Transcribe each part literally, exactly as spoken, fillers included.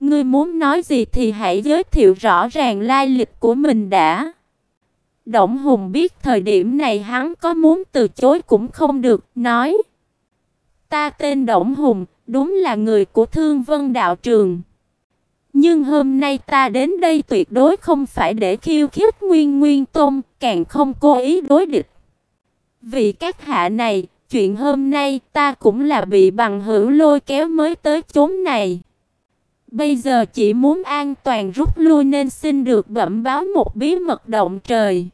ngươi muốn nói gì thì hãy giới thiệu rõ ràng lai lịch của mình đã. Đổng Hùng biết thời điểm này hắn có muốn từ chối cũng không được, nói: Ta tên Đổng Hùng, đúng là người của Thương Vân đạo trường. Nhưng hôm nay ta đến đây tuyệt đối không phải để khiêu khích Nguyên Nguyên Tôn, càng không cố ý đối địch. Vì các hạ này, chuyện hôm nay ta cũng là bị bằng hữu lôi kéo mới tới chốn này. Bây giờ chỉ muốn an toàn rút lui nên xin được bẩm báo một bí mật động trời.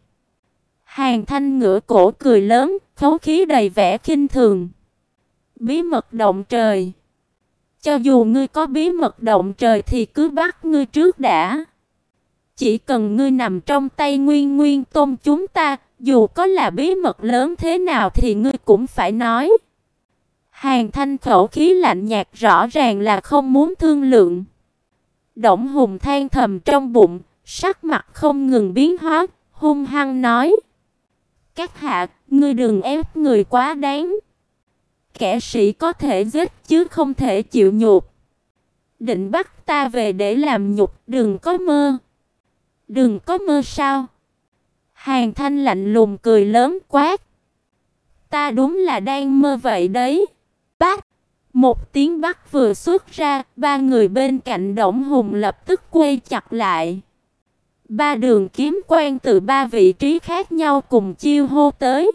Hàn Thanh ngửa cổ cười lớn, khẩu khí đầy vẻ khinh thường. Bí mật động trời? Cho dù ngươi có bí mật động trời thì cứ bắt ngươi trước đã. Chỉ cần ngươi nằm trong tay Nguyên Nguyên Tôn chúng ta, dù có là bí mật lớn thế nào thì ngươi cũng phải nói. Hàn Thanh khẩu khí lạnh nhạt rõ ràng là không muốn thương lượng. Đổng Hùng than thầm trong bụng, sắc mặt không ngừng biến hóa, hung hăng nói: Các hạ, ngươi đừng ép người quá đáng. Kẻ sĩ có thể giết chứ không thể chịu nhục. Định bắt ta về để làm nhục, đừng có mơ. Đừng có mơ sao? Hàn Thanh lạnh lùng cười lớn quát: Ta đúng là đang mơ vậy đấy. Bác! Một tiếng bắt vừa xuất ra, ba người bên cạnh Đổng Hùng lập tức quay chặt lại. Ba đường kiếm quang từ ba vị trí khác nhau cùng chiêu hô tới.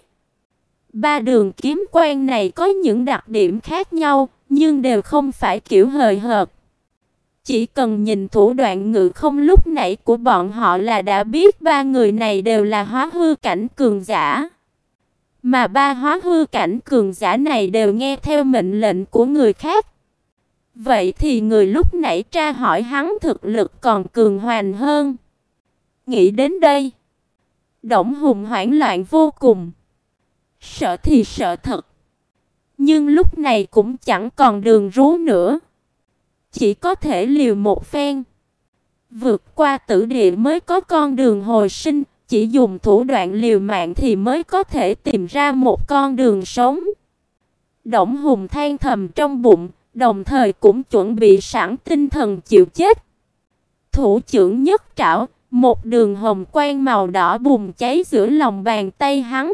Ba đường kiếm quang này có những đặc điểm khác nhau, nhưng đều không phải kiểu hời hợt. Chỉ cần nhìn thủ đoạn ngự không lúc nãy của bọn họ là đã biết ba người này đều là hóa hư cảnh cường giả. Mà ba hóa hư cảnh cường giả này đều nghe theo mệnh lệnh của người khác. Vậy thì người lúc nãy tra hỏi hắn thực lực còn cường hoành hơn. Nghĩ đến đây, Đổng Hùng hoảng loạn vô cùng. Sợ thì sợ thật, nhưng lúc này cũng chẳng còn đường rú nữa. Chỉ có thể liều một phen. Vượt qua tử địa mới có con đường hồi sinh, chỉ dùng thủ đoạn liều mạng thì mới có thể tìm ra một con đường sống. Đổng Hùng than thầm trong bụng, đồng thời cũng chuẩn bị sẵn tinh thần chịu chết. Thủ trưởng nhất trảo, một đường hồng quang màu đỏ bùng cháy giữa lòng bàn tay hắn.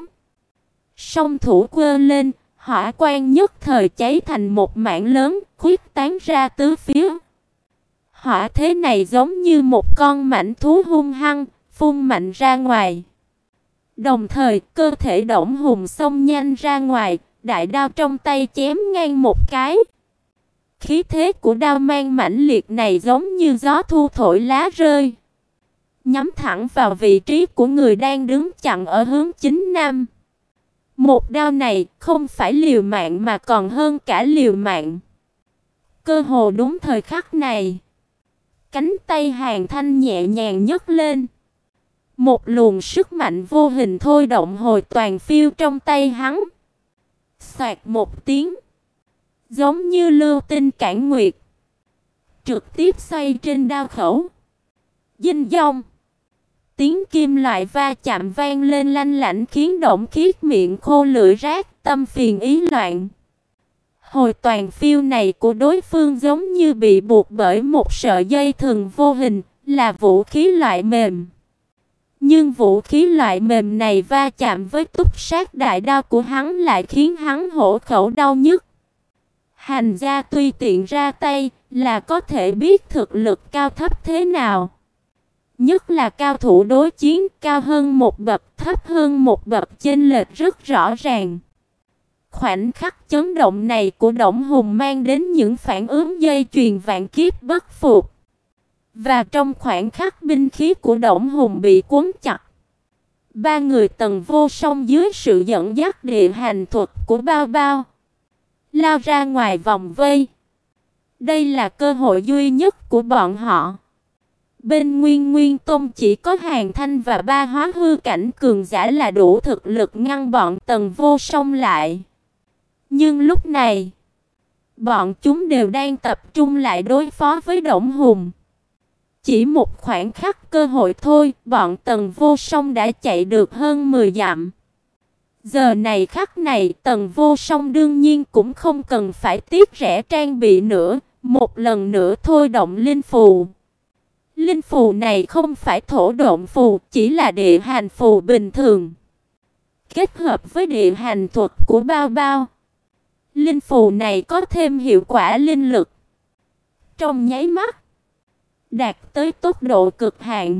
Song thủ quơ lên, hỏa quang nhất thời cháy thành một mảng lớn, khuyết tán ra tứ phía. Hỏa thế này giống như một con mãnh thú hung hăng, phun mạnh ra ngoài. Đồng thời, cơ thể Đổng Hùng xông nhanh ra ngoài, đại đao trong tay chém ngang một cái. Khí thế của đao mang mãnh liệt này giống như gió thu thổi lá rơi, nhắm thẳng vào vị trí của người đang đứng chặn ở hướng chính nam. Một đao này không phải liều mạng mà còn hơn cả liều mạng. Cơ hồ đúng thời khắc này, cánh tay Hàn Thanh nhẹ nhàng nhấc lên. Một luồng sức mạnh vô hình thôi động hồi toàn phiêu trong tay hắn. Xoạt một tiếng, giống như lưu tinh cản nguyệt, trực tiếp xoay trên đao khẩu. Dinh dong, tiếng kim loại va chạm vang lên lanh lảnh khiến Đổng Khiết miệng khô lưỡi rát, tâm phiền ý loạn. Hồi toàn phiêu này của đối phương giống như bị buộc bởi một sợi dây thừng vô hình, là vũ khí loại mềm. Nhưng vũ khí loại mềm này va chạm với túc sát đại đao của hắn lại khiến hắn hổ khẩu đau nhức. Hành gia tuy tiện ra tay là có thể biết thực lực cao thấp thế nào. Nhất là cao thủ đối chiến, cao hơn một bậc, thấp hơn một bậc, chênh lệch rất rõ ràng. Khoảnh khắc chấn động này của Đổng Hùng mang đến những phản ứng dây chuyền vạn kiếp bất phục. Và trong khoảnh khắc binh khí của Đổng Hùng bị cuốn chặt, ba người Tần Vô Song dưới sự dẫn dắt địa hành thuật của Bao Bao lao ra ngoài vòng vây. Đây là cơ hội duy nhất của bọn họ. Bên Nguyên Nguyên Tôn chỉ có Hàn Thanh và ba hóa hư cảnh cường giả là đủ thực lực ngăn bọn Tần Vô Song lại. Nhưng lúc này, bọn chúng đều đang tập trung lại đối phó với Đổng Hùng. Chỉ một khoảng khắc cơ hội thôi, bọn Tần Vô Song đã chạy được hơn mười dặm. Giờ này khắc này, Tần Vô Song đương nhiên cũng không cần phải tiếc rẻ trang bị nữa, Một lần nữa thôi động linh phù. Linh phù này không phải thổ độn phù, chỉ là địa hành phù bình thường. Kết hợp với địa hành thuật của Bao Bao, linh phù này có thêm hiệu quả linh lực. Trong nháy mắt, đạt tới tốc độ cực hạn.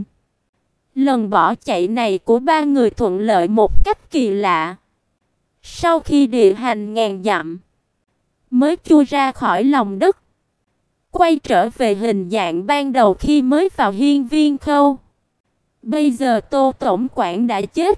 Lần bỏ chạy này của ba người thuận lợi một cách kỳ lạ. Sau khi địa hành ngàn dặm, mới chui ra khỏi lòng đất, quay trở về hình dạng ban đầu khi mới vào hiên viên khâu. Bây giờ Tô tổng quản đã chết,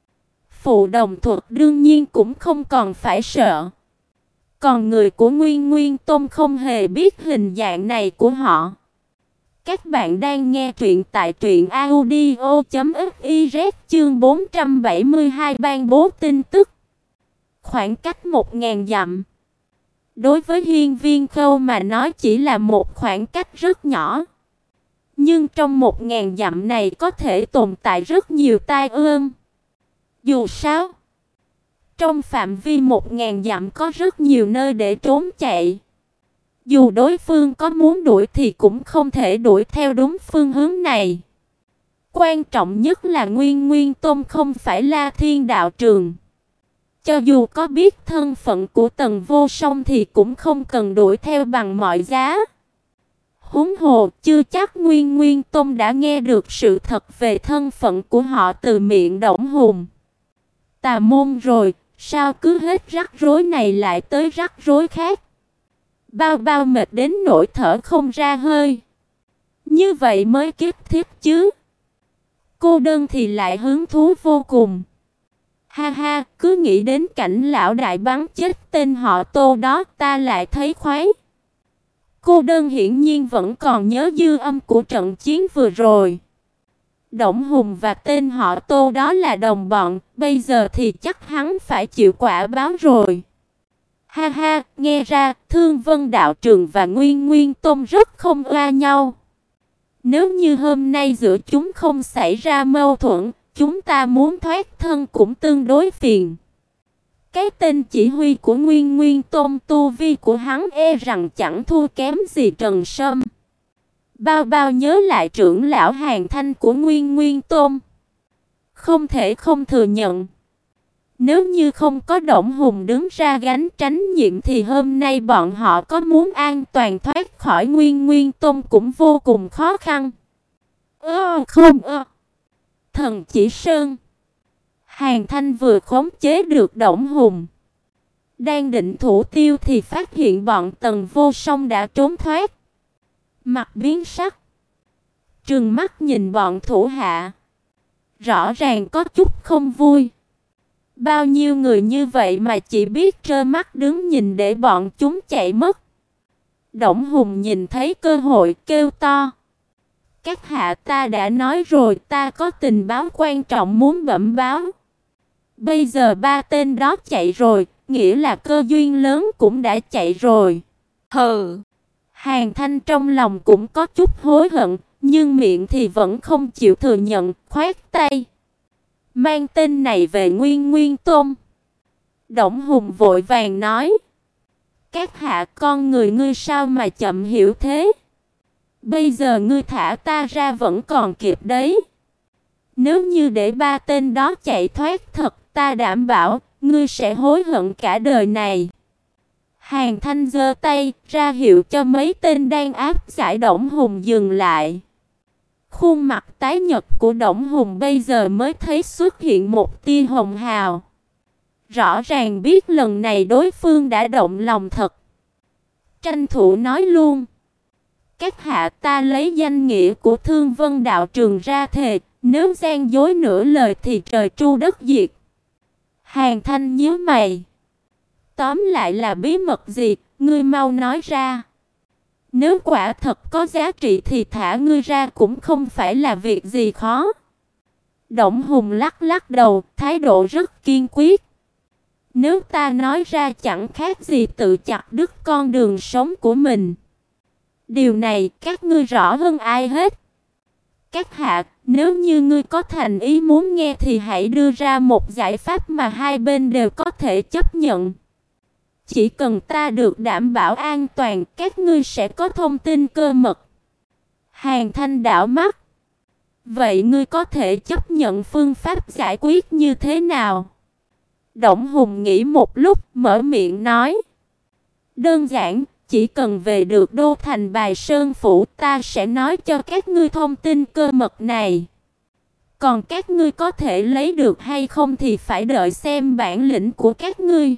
phụ đồng thuật đương nhiên cũng không còn phải sợ. Còn người của Nguyên Nguyên Tôn không hề biết hình dạng này của họ. Các bạn đang nghe truyện tại truyện audio chấm fiz chương bốn trăm bảy mươi hai ban bố tin tức. Khoảng cách một nghìn dặm. Đối với hiên viên khâu mà nói chỉ là một khoảng cách rất nhỏ. Nhưng trong một nghìn dặm này có thể tồn tại rất nhiều tai ương. Dù sao, trong phạm vi một nghìn dặm có rất nhiều nơi để trốn chạy. Dù đối phương có muốn đuổi thì cũng không thể đuổi theo đúng phương hướng này. Quan trọng nhất là Nguyên Nguyên Tôn không phải La Thiên đạo trường. Cho dù có biết thân phận của Tần Vô Song thì cũng không cần đuổi theo bằng mọi giá. Huống hồ chưa chắc Nguyên Nguyên Tôn đã nghe được sự thật về thân phận của họ từ miệng Đổng Hùng. Tà môn rồi, sao cứ hết rắc rối này lại tới rắc rối khác? Bao Bao mệt đến nỗi thở không ra hơi. Như vậy mới kiếp thiết chứ. Cô đơn thì lại hứng thú vô cùng. Ha ha, cứ nghĩ đến cảnh lão đại bắn chết tên họ Tô đó ta lại thấy khoái. Cô đơn hiển nhiên vẫn còn nhớ dư âm của trận chiến vừa rồi. Đổng Hùng và tên họ Tô đó là đồng bọn, bây giờ thì chắc hắn phải chịu quả báo rồi. Ha ha, nghe ra Thương Vân đạo trường và Nguyên Nguyên Tôn rất không oa nhau. Nếu như hôm nay giữa chúng không xảy ra mâu thuẫn, chúng ta muốn thoát thân cũng tương đối phiền. Cái tên chỉ huy của Nguyên Nguyên Tôn tu vi của hắn e rằng chẳng thua kém gì Trần Sâm. Bao Bao nhớ lại trưởng lão Hàn Thanh của Nguyên Nguyên Tôn. Không thể không thừa nhận. Nếu như không có Đổng Hùng đứng ra gánh trách nhiệm thì hôm nay bọn họ có muốn an toàn thoát khỏi Nguyên Nguyên Tôn cũng vô cùng khó khăn. Ơ không ơ. Thần Chỉ Sơn. Hàn Thanh vừa khống chế được Đổng Hùng, đang định thủ tiêu thì phát hiện bọn Tần Vô Song đã trốn thoát. Mặt biến sắc, trừng mắt nhìn bọn thủ hạ, rõ ràng có chút không vui. Bao nhiêu người như vậy mà chỉ biết trơ mắt đứng nhìn để bọn chúng chạy mất. Đổng Hùng nhìn thấy cơ hội kêu to: các hạ, ta đã nói rồi, ta có tình báo quan trọng muốn bẩm báo. Bây giờ ba tên đó chạy rồi, nghĩa là cơ duyên lớn cũng đã chạy rồi. Hừ. Hàn Thanh trong lòng cũng có chút hối hận, nhưng miệng thì vẫn không chịu thừa nhận, khoát tay: mang tên này về Nguyên Nguyên Tôn. Đổng Hùng vội vàng nói: các hạ, con người ngươi sao mà chậm hiểu thế? Bây giờ ngươi thả ta ra vẫn còn kịp đấy. Nếu như để ba tên đó chạy thoát thật, ta đảm bảo ngươi sẽ hối hận cả đời này. Hàn Thanh giơ tay ra hiệu cho mấy tên đang áp giải Đổng Hùng dừng lại. Khuôn mặt tái nhợt của Đổng Hùng bây giờ mới thấy xuất hiện một tia hồng hào. Rõ ràng biết lần này đối phương đã động lòng thật. Tranh thủ nói luôn: các hạ, ta lấy danh nghĩa của Thương Vân đạo trường ra thề, nếu gian dối nửa lời thì trời tru đất diệt. Hàn Thanh nhíu mày: tóm lại là bí mật gì, ngươi mau nói ra. Nếu quả thật có giá trị thì thả ngươi ra cũng không phải là việc gì khó. Đổng Hùng lắc lắc đầu, thái độ rất kiên quyết. Nếu ta nói ra chẳng khác gì tự chặt đứt con đường sống của mình. Điều này các ngươi rõ hơn ai hết. Các hạ, nếu như ngươi có thành ý muốn nghe thì hãy đưa ra một giải pháp mà hai bên đều có thể chấp nhận. Chỉ cần ta được đảm bảo an toàn, các ngươi sẽ có thông tin cơ mật. Hàn Thanh đảo mắt. Vậy ngươi có thể chấp nhận phương pháp giải quyết như thế nào? Đổng Hùng nghĩ một lúc, mở miệng nói. Đơn giản, chỉ cần về được đô thành Bài Sơn Phủ, ta sẽ nói cho các ngươi thông tin cơ mật này. Còn các ngươi có thể lấy được hay không thì phải đợi xem bản lĩnh của các ngươi.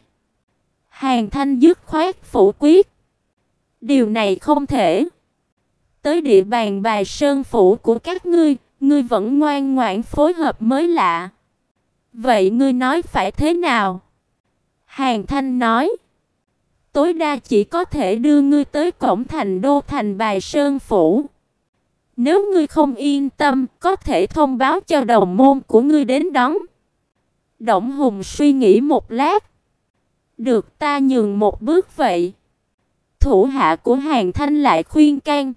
Hàn Thanh dứt khoát phủ quyết. Điều này không thể. Tới địa bàn Bài Sơn Phủ của các ngươi, ngươi vẫn ngoan ngoãn phối hợp mới lạ. Vậy ngươi nói phải thế nào? Hàn Thanh nói. Tối đa chỉ có thể đưa ngươi tới cổng thành đô thành Bài Sơn Phủ. Nếu ngươi không yên tâm, có thể thông báo cho đồng môn của ngươi đến đón. Đổng Hùng suy nghĩ một lát. Được, ta nhường một bước vậy. Thủ hạ của Hàn Thanh lại khuyên can.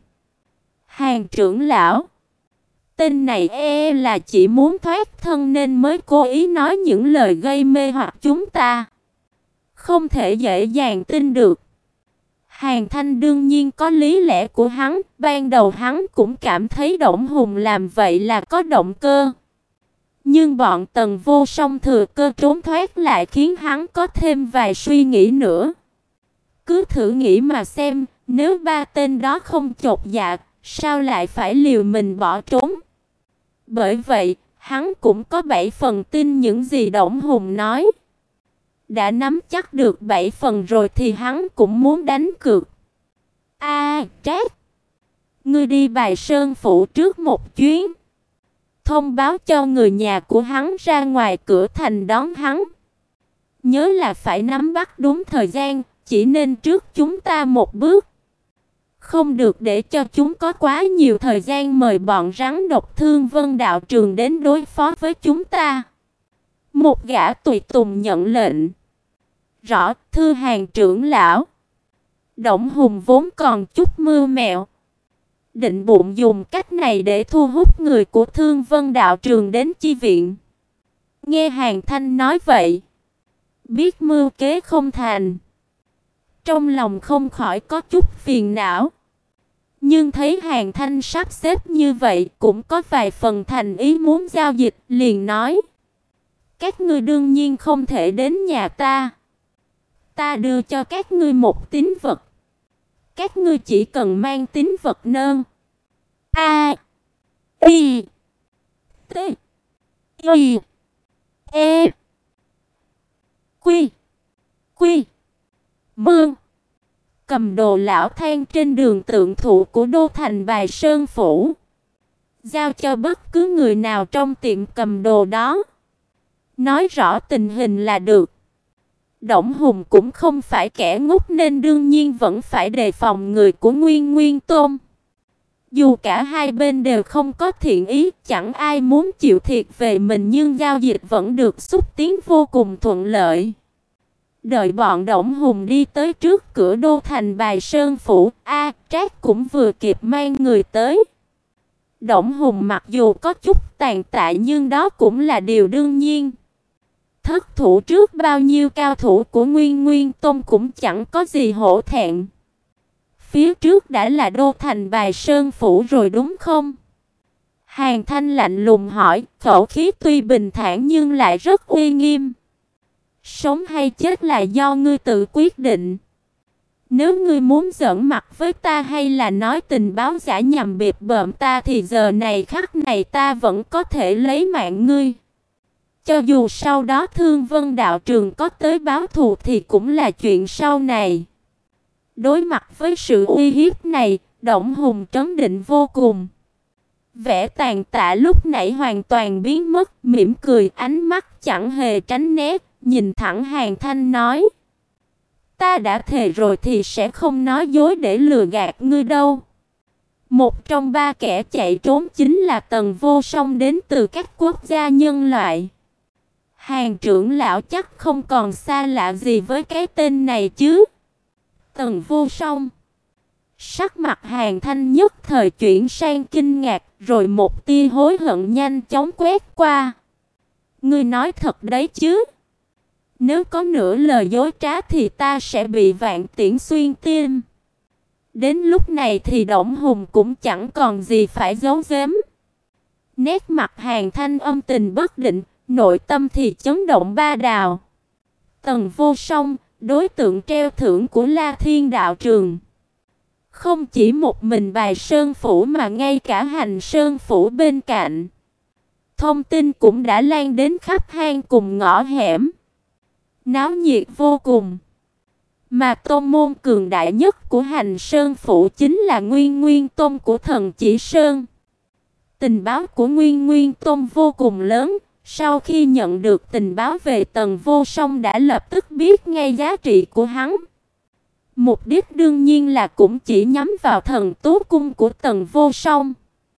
Hàn trưởng lão, tên này e là chỉ muốn thoát thân nên mới cố ý nói những lời gây mê hoặc chúng ta. Không thể dễ dàng tin được. Hàn Thanh đương nhiên có lý lẽ của hắn, ban đầu hắn cũng cảm thấy Đổng Hùng làm vậy là có động cơ. Nhưng bọn Tần Vô Song thừa cơ trốn thoát lại khiến hắn có thêm vài suy nghĩ nữa. Cứ thử nghĩ mà xem, nếu ba tên đó không chột dạ, sao lại phải liều mình bỏ trốn? Bởi vậy, hắn cũng có bảy phần tin những gì Đổng Hùng nói. Đã nắm chắc được bảy phần rồi thì hắn cũng muốn đánh cược. A, à, Trác, ngươi đi Bài Sơn Phủ trước một chuyến. Thông báo cho người nhà của hắn ra ngoài cửa thành đón hắn. Nhớ là phải nắm bắt đúng thời gian, chỉ nên trước chúng ta một bước. Không được để cho chúng có quá nhiều thời gian mời bọn rắn độc Thương Vân đạo trường đến đối phó với chúng ta. Một gã tùy tùng nhận lệnh. Rõ, thưa Hàn trưởng lão. Đổng Hùng vốn còn chút mưu mẹo, định bụng dùng cách này để thu hút người của Thương Vân đạo trường đến chi viện. Nghe Hàn Thanh nói vậy, biết mưu kế không thành, trong lòng không khỏi có chút phiền não. Nhưng thấy Hàn Thanh sắp xếp như vậy, cũng có vài phần thành ý muốn giao dịch, liền nói: các ngươi đương nhiên không thể đến nhà ta. Ta đưa cho các ngươi một tín vật. Các ngươi chỉ cần mang tín vật nơn A I T I E Quy Quy Mương. Cầm đồ lão than trên đường tượng thụ của đô thành Bài Sơn Phủ, giao cho bất cứ người nào trong tiệm cầm đồ đó. Nói rõ tình hình là được. Đổng Hùng cũng không phải kẻ ngốc nên đương nhiên vẫn phải đề phòng người của Nguyên Nguyên Tôn. Dù cả hai bên đều không có thiện ý, chẳng ai muốn chịu thiệt về mình, nhưng giao dịch vẫn được xúc tiến vô cùng thuận lợi. Đợi bọn Đổng Hùng đi tới trước cửa đô thành Bài Sơn Phủ, A Trác cũng vừa kịp mang người tới. Đổng Hùng mặc dù có chút tàn tạ nhưng đó cũng là điều đương nhiên. Thất thủ trước bao nhiêu cao thủ của Nguyên Nguyên Tôn cũng chẳng có gì hổ thẹn. Phía trước đã là đô thành Bài Sơn Phủ rồi đúng không? Hàn Thanh lạnh lùng hỏi, khẩu khí tuy bình thản nhưng lại rất uy nghiêm. Sống hay chết là do ngươi tự quyết định. Nếu ngươi muốn giỡn mặt với ta hay là nói tình báo giả nhằm bịp bợm ta thì giờ này khắc này ta vẫn có thể lấy mạng ngươi. Cho dù sau đó Thương Vân đạo trường có tới báo thù thì cũng là chuyện sau này. Đối mặt với sự uy hiếp này, Đổng Hùng trấn định vô cùng. Vẻ tàn tạ lúc nãy hoàn toàn biến mất, mỉm cười, ánh mắt chẳng hề tránh né, nhìn thẳng Hàn Thanh nói: ta đã thề rồi thì sẽ không nói dối để lừa gạt ngươi đâu. Một trong ba kẻ chạy trốn chính là Tần Vô Song đến từ các quốc gia nhân loại. Hàn trưởng lão chắc không còn xa lạ gì với cái tên này chứ? Tần Vô Song. Sắc mặt Hàn Thanh nhất thời chuyển sang kinh ngạc, rồi một tia hối hận nhanh chóng quét qua. Ngươi nói thật đấy chứ? Nếu có nửa lời dối trá thì ta sẽ bị vạn tiễn xuyên tim. Đến lúc này thì Đổng Hùng cũng chẳng còn gì phải giấu giếm. Nét mặt Hàn Thanh âm tình bất định, nội tâm thì chấn động ba đào. Tần Vô Song, đối tượng treo thưởng của La Thiên đạo trường. Không chỉ một mình Bài Sơn phủ mà ngay cả Hành Sơn phủ bên cạnh. Thông tin cũng đã lan đến khắp hang cùng ngõ hẻm. Náo nhiệt vô cùng. Mà tôn môn cường đại nhất của Hành Sơn phủ chính là Nguyên Nguyên Tôn của Thần Chỉ Sơn. Tình báo của Nguyên Nguyên Tôn vô cùng lớn. Sau khi nhận được tình báo về Tần Vô Song đã lập tức biết ngay giá trị của hắn. Mục đích đương nhiên là cũng chỉ nhắm vào thần tú cung của Tần Vô Song.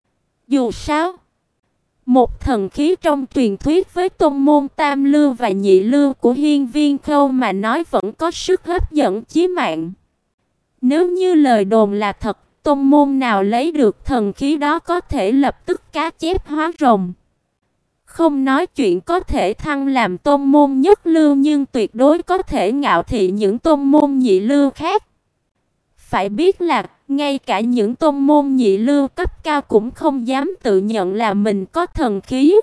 Dù sao, một thần khí trong truyền thuyết với tôn môn tam lưu và nhị lưu của Hiên Viên Khâu mà nói vẫn có sức hấp dẫn chí mạng. Nếu như lời đồn là thật, tôn môn nào lấy được thần khí đó có thể lập tức cá chép hóa rồng. Không nói chuyện có thể thăng làm tôn môn nhất lưu nhưng tuyệt đối có thể ngạo thị những tôn môn nhị lưu khác. Phải biết là, ngay cả những tôn môn nhị lưu cấp cao cũng không dám tự nhận là mình có thần khí.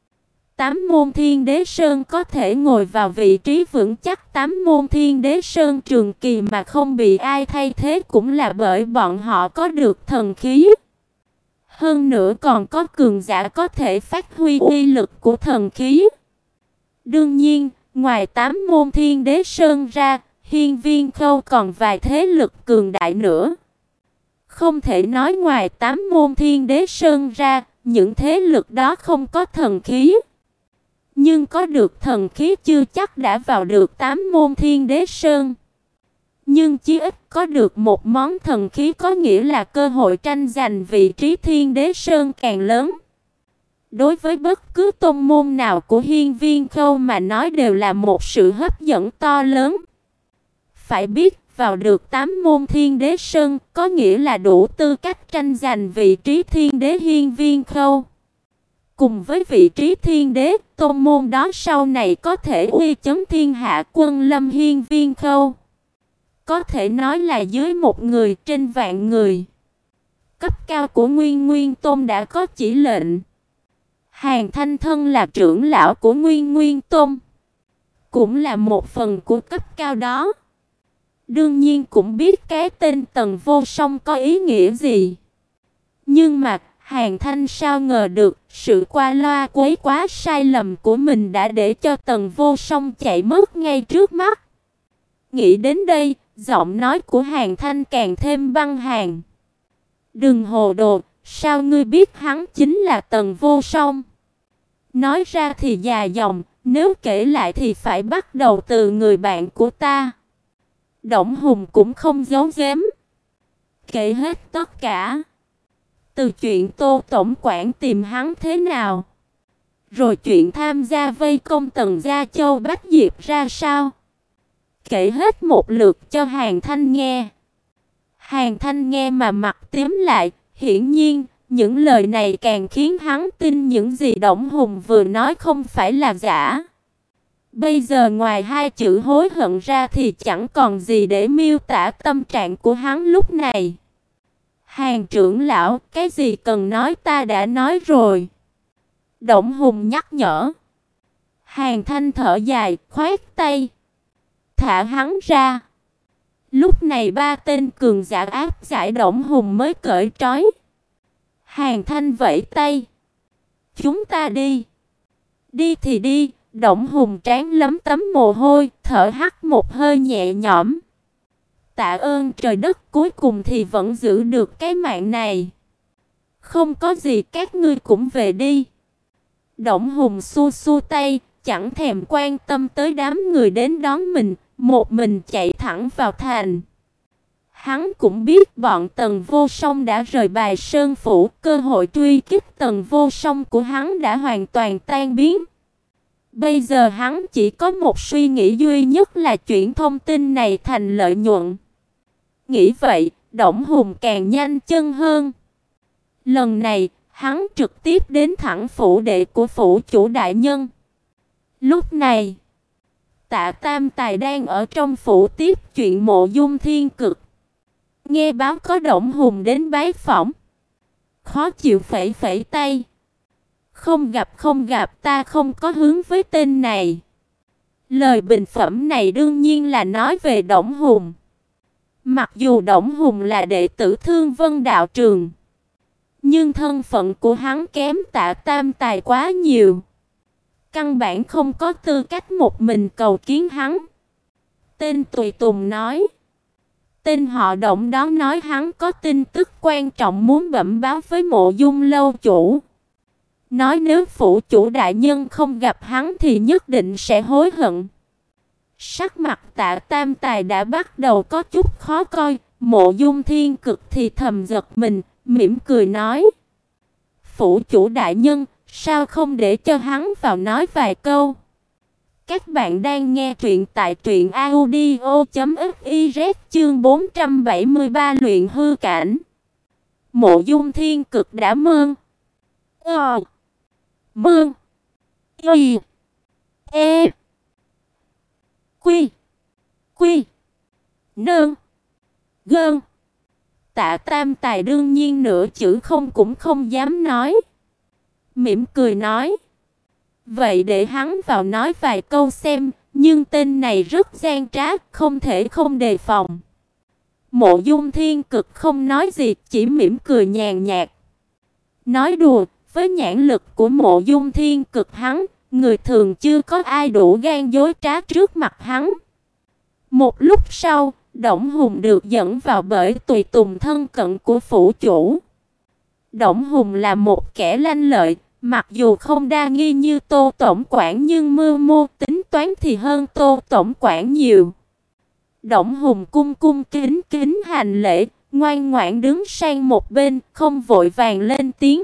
Tám môn Thiên Đế Sơn có thể ngồi vào vị trí vững chắc tám môn Thiên Đế Sơn trường kỳ mà không bị ai thay thế cũng là bởi bọn họ có được thần khí. Hơn nữa còn có cường giả có thể phát huy uy lực của thần khí. Đương nhiên, ngoài tám môn Thiên Đế Sơn ra, Hiên Viên Khâu còn vài thế lực cường đại nữa. Không thể nói ngoài tám môn Thiên Đế Sơn ra, những thế lực đó không có thần khí. Nhưng có được thần khí chưa chắc đã vào được tám môn Thiên Đế Sơn. Nhưng chí ít có được một món thần khí có nghĩa là cơ hội tranh giành vị trí Thiên Đế Sơn càng lớn. Đối với bất cứ tôn môn nào của Hiên Viên Khâu mà nói đều là một sự hấp dẫn to lớn. Phải biết, vào được tám môn Thiên Đế Sơn có nghĩa là đủ tư cách tranh giành vị trí Thiên Đế Hiên Viên Khâu. Cùng với vị trí Thiên Đế, tôn môn đó sau này có thể uy chấn thiên hạ Quân Lâm Hiên Viên Khâu. Có thể nói là dưới một người trên vạn người. Cấp cao của Nguyên Nguyên Tôn đã có chỉ lệnh. Hàn Thanh thân là trưởng lão của Nguyên Nguyên Tôn, cũng là một phần của cấp cao đó. Đương nhiên cũng biết cái tên Tần Vô Song có ý nghĩa gì. Nhưng mà Hàn Thanh sao ngờ được sự qua loa quấy quá sai lầm của mình đã để cho Tần Vô Song chạy mất ngay trước mắt. Nghĩ đến đây, giọng nói của Hàn Thanh càng thêm băng hàn. Đừng hồ đồ, sao ngươi biết hắn chính là Tần Vô Song? Nói ra thì dài dòng, nếu kể lại thì phải bắt đầu từ người bạn của ta. Đổng Hùng cũng không giấu giếm. Kể hết tất cả. Từ chuyện Tô Tổng quản tìm hắn thế nào, rồi chuyện tham gia vây công Tần Gia Châu Bách Diệp ra sao. Kể hết một lượt cho Hàn Thanh nghe. Hàn Thanh nghe mà mặt tím lại, hiển nhiên, những lời này càng khiến hắn tin những gì Đổng Hùng vừa nói không phải là giả. Bây giờ ngoài hai chữ hối hận ra thì chẳng còn gì để miêu tả tâm trạng của hắn lúc này. Hàn trưởng lão, cái gì cần nói ta đã nói rồi. Đổng Hùng nhắc nhở. Hàn Thanh thở dài, khoát tay. Thả hắn ra. Lúc này ba tên cường giả áp giải Đổng Hùng mới cởi trói. Hàn Thanh vẫy tay. Chúng ta đi. Đi thì đi. Đổng Hùng trán lấm tấm mồ hôi, thở hắt một hơi nhẹ nhõm. Tạ ơn trời đất, cuối cùng thì vẫn giữ được cái mạng này. Không có gì, các ngươi cũng về đi. Đổng Hùng xua xua tay, chẳng thèm quan tâm tới đám người đến đón mình, một mình chạy thẳng vào thành. Hắn cũng biết bọn Tần Vô Song đã rời Bài Sơn phủ, cơ hội truy kích Tần Vô Song của hắn đã hoàn toàn tan biến. Bây giờ hắn chỉ có một suy nghĩ duy nhất là chuyển thông tin này thành lợi nhuận. Nghĩ vậy, Đổng Hùng càng nhanh chân hơn. Lần này, hắn trực tiếp đến thẳng phủ đệ của phủ chủ đại nhân. Lúc này, Tạ Tam Tài đang ở trong phủ tiếp chuyện Mộ Dung Thiên Cực. Nghe báo có Đổng Hùng đến bái phỏng, khó chịu phẩy phẩy tay. Không gặp không gặp, ta không có hướng với tên này. Lời bình phẩm này đương nhiên là nói về Đổng Hùng. Mặc dù Đổng Hùng là đệ tử Thương Vân đạo trường, nhưng thân phận của hắn kém Tạ Tam Tài quá nhiều. Căn bản không có tư cách một mình cầu kiến hắn. Tên tùy tùng nói. Tên họ Đổng đó nói hắn có tin tức quan trọng muốn bẩm báo với Mộ Dung lâu chủ. Nói nếu phủ chủ đại nhân không gặp hắn thì nhất định sẽ hối hận. Sắc mặt Tạ Tam Tài đã bắt đầu có chút khó coi. Mộ Dung Thiên Cực thì thầm giật mình, mỉm cười nói. Phủ chủ đại nhân, sao không để cho hắn vào nói vài câu? Các bạn đang nghe truyện tại truyện audio chấm fiz chương bốn trăm bảy mươi ba luyện hư cảnh. Mộ Dung Thiên Cực đã mơn. Ờ. Mơn. Y. E. Quy. Quy. Nơn. Gơn. Tạ Tam Tài đương nhiên nửa chữ không cũng không dám nói. Mỉm cười nói. Vậy để hắn vào nói vài câu xem, nhưng tên này rất gian trá, không thể không đề phòng. Mộ Dung Thiên Cực không nói gì, chỉ mỉm cười nhàn nhạt. Nói đùa, với nhãn lực của Mộ Dung Thiên Cực hắn, người thường chưa có ai đủ gan dối trá trước mặt hắn. Một lúc sau, Đổng Hùng được dẫn vào bởi tùy tùng thân cận của phủ chủ. Đổng Hùng là một kẻ lanh lợi, mặc dù không đa nghi như Tô tổng quản nhưng mưu mô tính toán thì hơn Tô tổng quản nhiều. Đổng Hùng cung cung kính kính hành lễ, ngoan ngoãn đứng sang một bên, không vội vàng lên tiếng.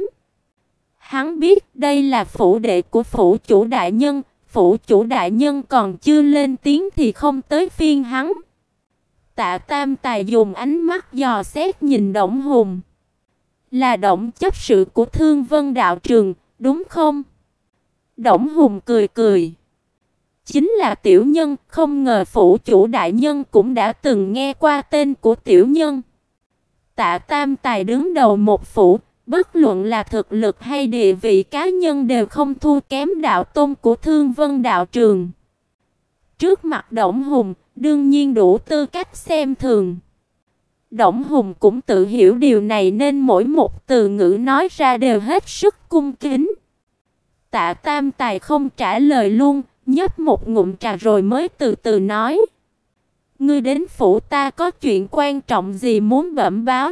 Hắn biết đây là phủ đệ của phủ chủ đại nhân, phủ chủ đại nhân còn chưa lên tiếng thì không tới phiên hắn. Tạ Tam Tài dùng ánh mắt dò xét nhìn Đổng Hùng. Là Đổng chấp sự của Thương Vân đạo trường, đúng không? Đổng Hùng cười cười. Chính là tiểu nhân, không ngờ phủ chủ đại nhân cũng đã từng nghe qua tên của tiểu nhân. Tạ Tam Tài đứng đầu một phủ, bất luận là thực lực hay địa vị cá nhân đều không thua kém đạo tôn của Thương Vân đạo trường. Trước mặt Đổng Hùng, đương nhiên đủ tư cách xem thường. Đổng Hùng cũng tự hiểu điều này nên mỗi một từ ngữ nói ra đều hết sức cung kính. Tạ Tam Tài không trả lời luôn, nhấp một ngụm trà rồi mới từ từ nói. Ngươi đến phủ ta có chuyện quan trọng gì muốn bẩm báo?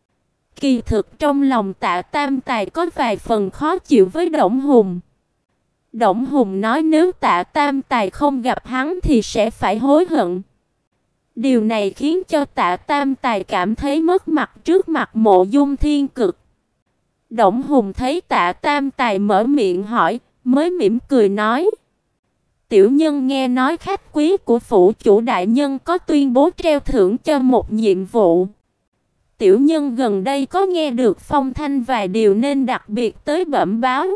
Kỳ thực trong lòng Tạ Tam Tài có vài phần khó chịu với Đổng Hùng. Đổng Hùng nói nếu Tạ Tam Tài không gặp hắn thì sẽ phải hối hận. Điều này khiến cho Tạ Tam Tài cảm thấy mất mặt trước mặt Mộ Dung Thiên Cực. Đổng Hùng thấy Tạ Tam Tài mở miệng hỏi, mới mỉm cười nói. Tiểu nhân nghe nói khách quý của phủ chủ đại nhân có tuyên bố treo thưởng cho một nhiệm vụ. Tiểu nhân gần đây có nghe được phong thanh vài điều nên đặc biệt tới bẩm báo.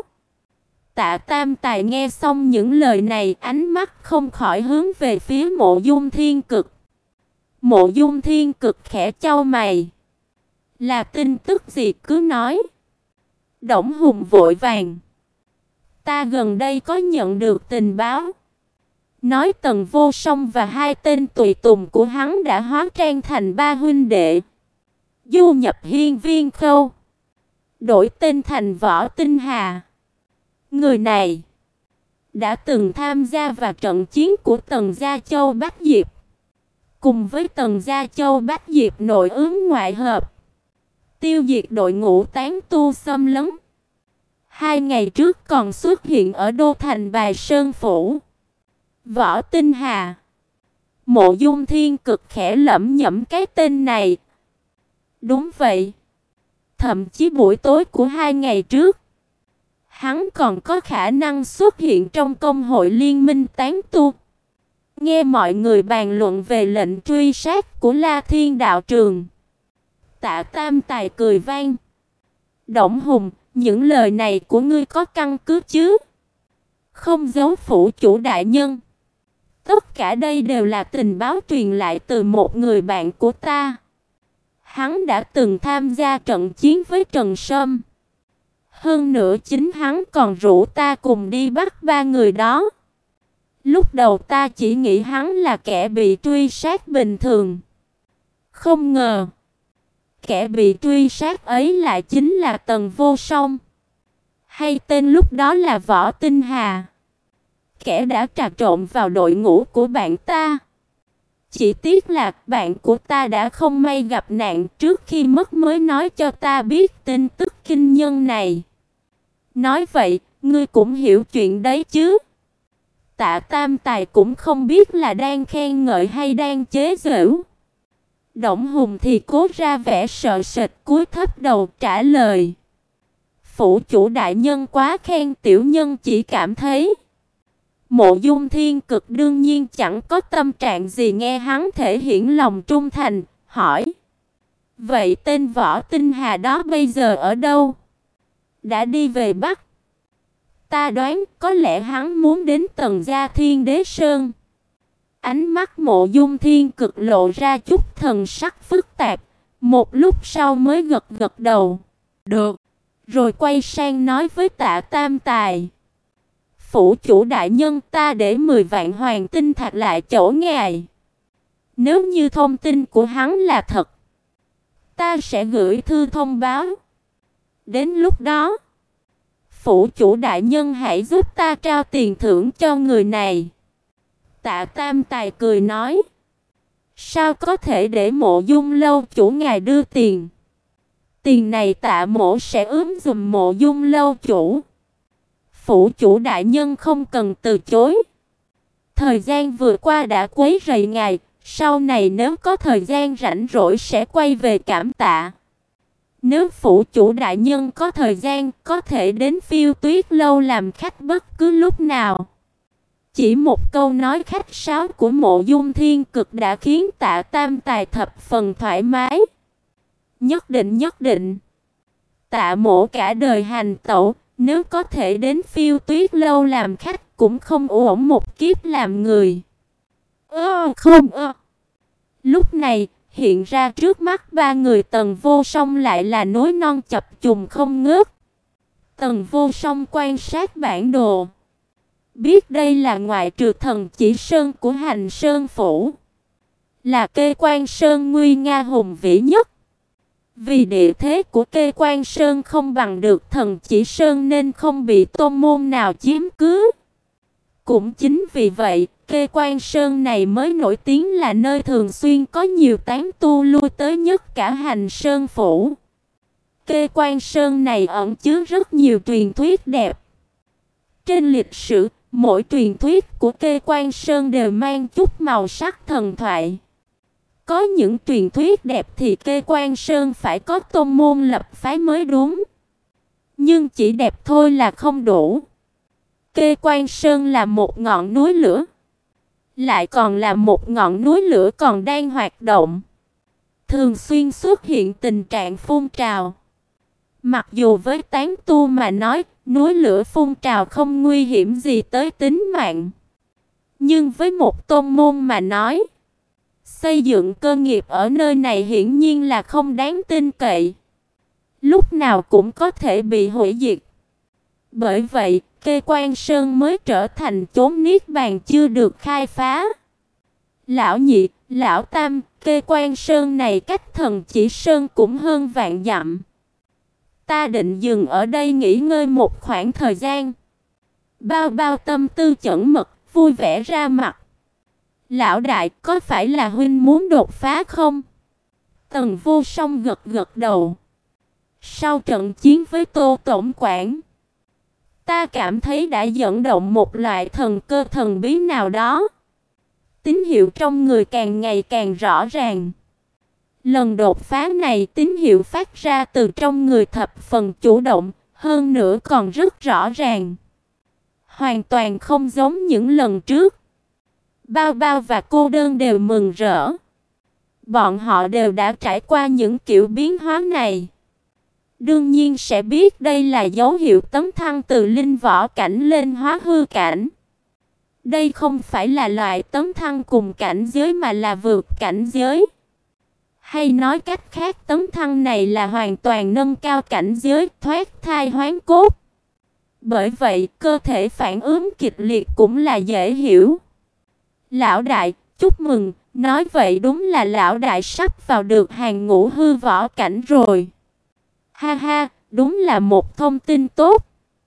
Tạ Tam Tài nghe xong những lời này, ánh mắt không khỏi hướng về phía Mộ Dung Thiên Cực. Mộ Dung Thiên Cực khẽ chau mày. Là tin tức gì cứ nói. Đổng Hùng vội vàng. Ta gần đây có nhận được tình báo. Nói Tần Vô Song và hai tên tùy tùng của hắn đã hóa trang thành ba huynh đệ. Du nhập Hiên Viên Khâu. Đổi tên thành Võ Tinh Hà. Người này đã từng tham gia vào trận chiến của Tần Gia Châu Bách Diệp. Cùng với Tần Gia Châu Bách Diệp nội ứng ngoại hợp, tiêu diệt đội ngũ tán tu xâm lấn. Hai ngày trước còn xuất hiện ở đô thành Bài Sơn Phủ. Võ Tinh Hà. Mộ Dung Thiên Cực khẽ lẩm nhẩm cái tên này. Đúng vậy. Thậm chí buổi tối của hai ngày trước, hắn còn có khả năng xuất hiện trong công hội liên minh tán tu. Nghe mọi người bàn luận về lệnh truy sát của La Thiên đạo trường, Tạ Tam Tài cười vang. Đổng Hùng, những lời này của ngươi có căn cứ chứ? Không giấu phủ chủ đại nhân. Tất cả đây đều là tình báo truyền lại từ một người bạn của ta. Hắn đã từng tham gia trận chiến với Trần Sâm. Hơn nữa chính hắn còn rủ ta cùng đi bắt ba người đó. Lúc đầu ta chỉ nghĩ hắn là kẻ bị truy sát bình thường. Không ngờ, kẻ bị truy sát ấy lại chính là Tần Vô Song. Hay tên lúc đó là Võ Tinh Hà. Kẻ đã trà trộn vào đội ngũ của bạn ta. Chỉ tiếc là bạn của ta đã không may gặp nạn trước khi mất mới nói cho ta biết tin tức kinh nhân này. Nói vậy, ngươi cũng hiểu chuyện đấy chứ? Tạ Tam Tài cũng không biết là đang khen ngợi hay đang chế giễu. Đổng Hùng thì cố ra vẻ sợ sệt cúi thấp đầu trả lời. Phủ chủ đại nhân quá khen tiểu nhân chỉ cảm thấy. Mộ Dung Thiên Cực đương nhiên chẳng có tâm trạng gì nghe hắn thể hiện lòng trung thành, hỏi. Vậy tên Võ Tinh Hà đó bây giờ ở đâu? Đã đi về Bắc. Ta đoán có lẽ hắn muốn đến Tần Gia Thiên Đế Sơn. Ánh mắt Mộ Dung Thiên Cực lộ ra chút thần sắc phức tạp, một lúc sau mới gật gật đầu. Được. Rồi quay sang nói với Tạ Tam Tài. Phủ chủ đại nhân, ta để mười vạn hoàng tinh thạch lại chỗ ngài. Nếu như thông tin của hắn là thật, ta sẽ gửi thư thông báo. Đến lúc đó, phủ chủ đại nhân hãy giúp ta trao tiền thưởng cho người này. Tạ Tam Tài cười nói. Sao có thể để Mộ Dung lâu chủ ngài đưa tiền? Tiền này Tạ mỗ sẽ ướm giùm Mộ Dung lâu chủ. Phủ chủ đại nhân không cần từ chối. Thời gian vừa qua đã quấy rầy ngài, sau này nếu có thời gian rảnh rỗi sẽ quay về cảm tạ. Nếu phủ chủ đại nhân có thời gian, có thể đến Phiêu Tuyết lâu làm khách bất cứ lúc nào. Chỉ một câu nói khách sáo của Mộ Dung Thiên Cực đã khiến Tạ Tam Tài thập phần thoải mái. Nhất định nhất định. Tạ mỗ cả đời hành tẩu, nếu có thể đến Phiêu Tuyết lâu làm khách cũng không uổng một kiếp làm người. Ơ không ơ. Lúc này, hiện ra trước mắt ba người Tần Vô Song lại là núi non chập trùng không ngớt. Tần Vô Song quan sát bản đồ. Biết đây là ngoại trừ Thần Chỉ Sơn của Hành Sơn Phủ. Là Kê Quan Sơn nguy nga hùng vĩ nhất. Vì địa thế của Kê Quan Sơn không bằng được Thần Chỉ Sơn nên không bị tôn môn nào chiếm cứ. Cũng chính vì vậy, Kê Quan Sơn này mới nổi tiếng là nơi thường xuyên có nhiều tán tu lui tới nhất cả Hành Sơn Phủ. Kê Quan Sơn này ẩn chứa rất nhiều truyền thuyết đẹp. Trên lịch sử, mỗi truyền thuyết của Kê Quan Sơn đều mang chút màu sắc thần thoại. Có những truyền thuyết đẹp thì Kê Quan Sơn phải có tôn môn lập phái mới đúng. Nhưng chỉ đẹp thôi là không đủ. Kê Quan Sơn là một ngọn núi lửa. Lại còn là một ngọn núi lửa còn đang hoạt động. Thường xuyên xuất hiện tình trạng phun trào. Mặc dù với tán tu mà nói, núi lửa phun trào không nguy hiểm gì tới tính mạng. Nhưng với một tôn môn mà nói, xây dựng cơ nghiệp ở nơi này hiển nhiên là không đáng tin cậy. Lúc nào cũng có thể bị hủy diệt. Bởi vậy, Kê Quan Sơn mới trở thành chốn niết bàn chưa được khai phá. Lão nhị, lão tam, Kê Quan Sơn này cách Thần Chỉ Sơn cũng hơn vạn dặm. Ta định dừng ở đây nghỉ ngơi một khoảng thời gian. Bao bao tâm tư chẩn mật, vui vẻ ra mặt. Lão đại, có phải là huynh muốn đột phá không? Tần Vô Song gật gật đầu. Sau trận chiến với Tô tổng quản, ta cảm thấy đã dẫn động một loại thần cơ thần bí nào đó. Tín hiệu trong người càng ngày càng rõ ràng. Lần đột phá này tín hiệu phát ra từ trong người thập phần chủ động, hơn nữa còn rất rõ ràng. Hoàn toàn không giống những lần trước. Bao Bao và Cô Đơn đều mừng rỡ. Bọn họ đều đã trải qua những kiểu biến hóa này. Đương nhiên sẽ biết đây là dấu hiệu tấn thăng từ linh võ cảnh lên hóa hư cảnh. Đây không phải là loại tấn thăng cùng cảnh giới mà là vượt cảnh giới. Hay nói cách khác, tấn thăng này là hoàn toàn nâng cao cảnh giới, thoát thai hoán cốt. Bởi vậy, cơ thể phản ứng kịch liệt cũng là dễ hiểu. Lão đại, chúc mừng, nói vậy đúng là lão đại sắp vào được hàng ngũ hư võ cảnh rồi. Ha ha, đúng là một thông tin tốt.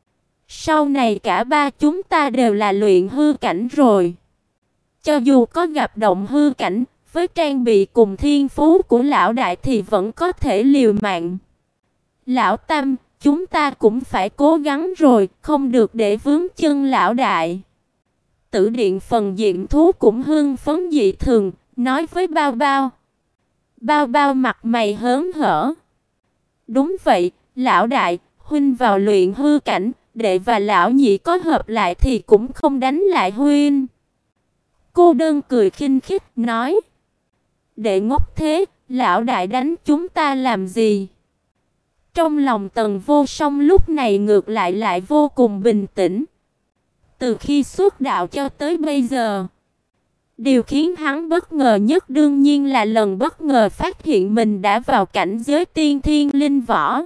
Sau này cả ba chúng ta đều là luyện hư cảnh rồi. Cho dù có gặp động hư cảnh, với trang bị cùng thiên phú của lão đại thì vẫn có thể liều mạng. Lão Tam, chúng ta cũng phải cố gắng rồi, không được để vướng chân lão đại. Tử Điện Phần Diệm Thú cũng hưng phấn dị thường, nói với Bao Bao. Bao Bao mặt mày hớn hở. Đúng vậy, lão đại, huynh vào luyện hư cảnh, đệ và lão nhị có hợp lại thì cũng không đánh lại huynh. Cô Đơn cười khinh khích nói. Đệ ngốc thế, lão đại đánh chúng ta làm gì? Trong lòng Tần Vô Song lúc này ngược lại lại vô cùng bình tĩnh. Từ khi xuất đạo cho tới bây giờ, điều khiến hắn bất ngờ nhất đương nhiên là lần bất ngờ phát hiện mình đã vào cảnh giới tiên thiên linh võ.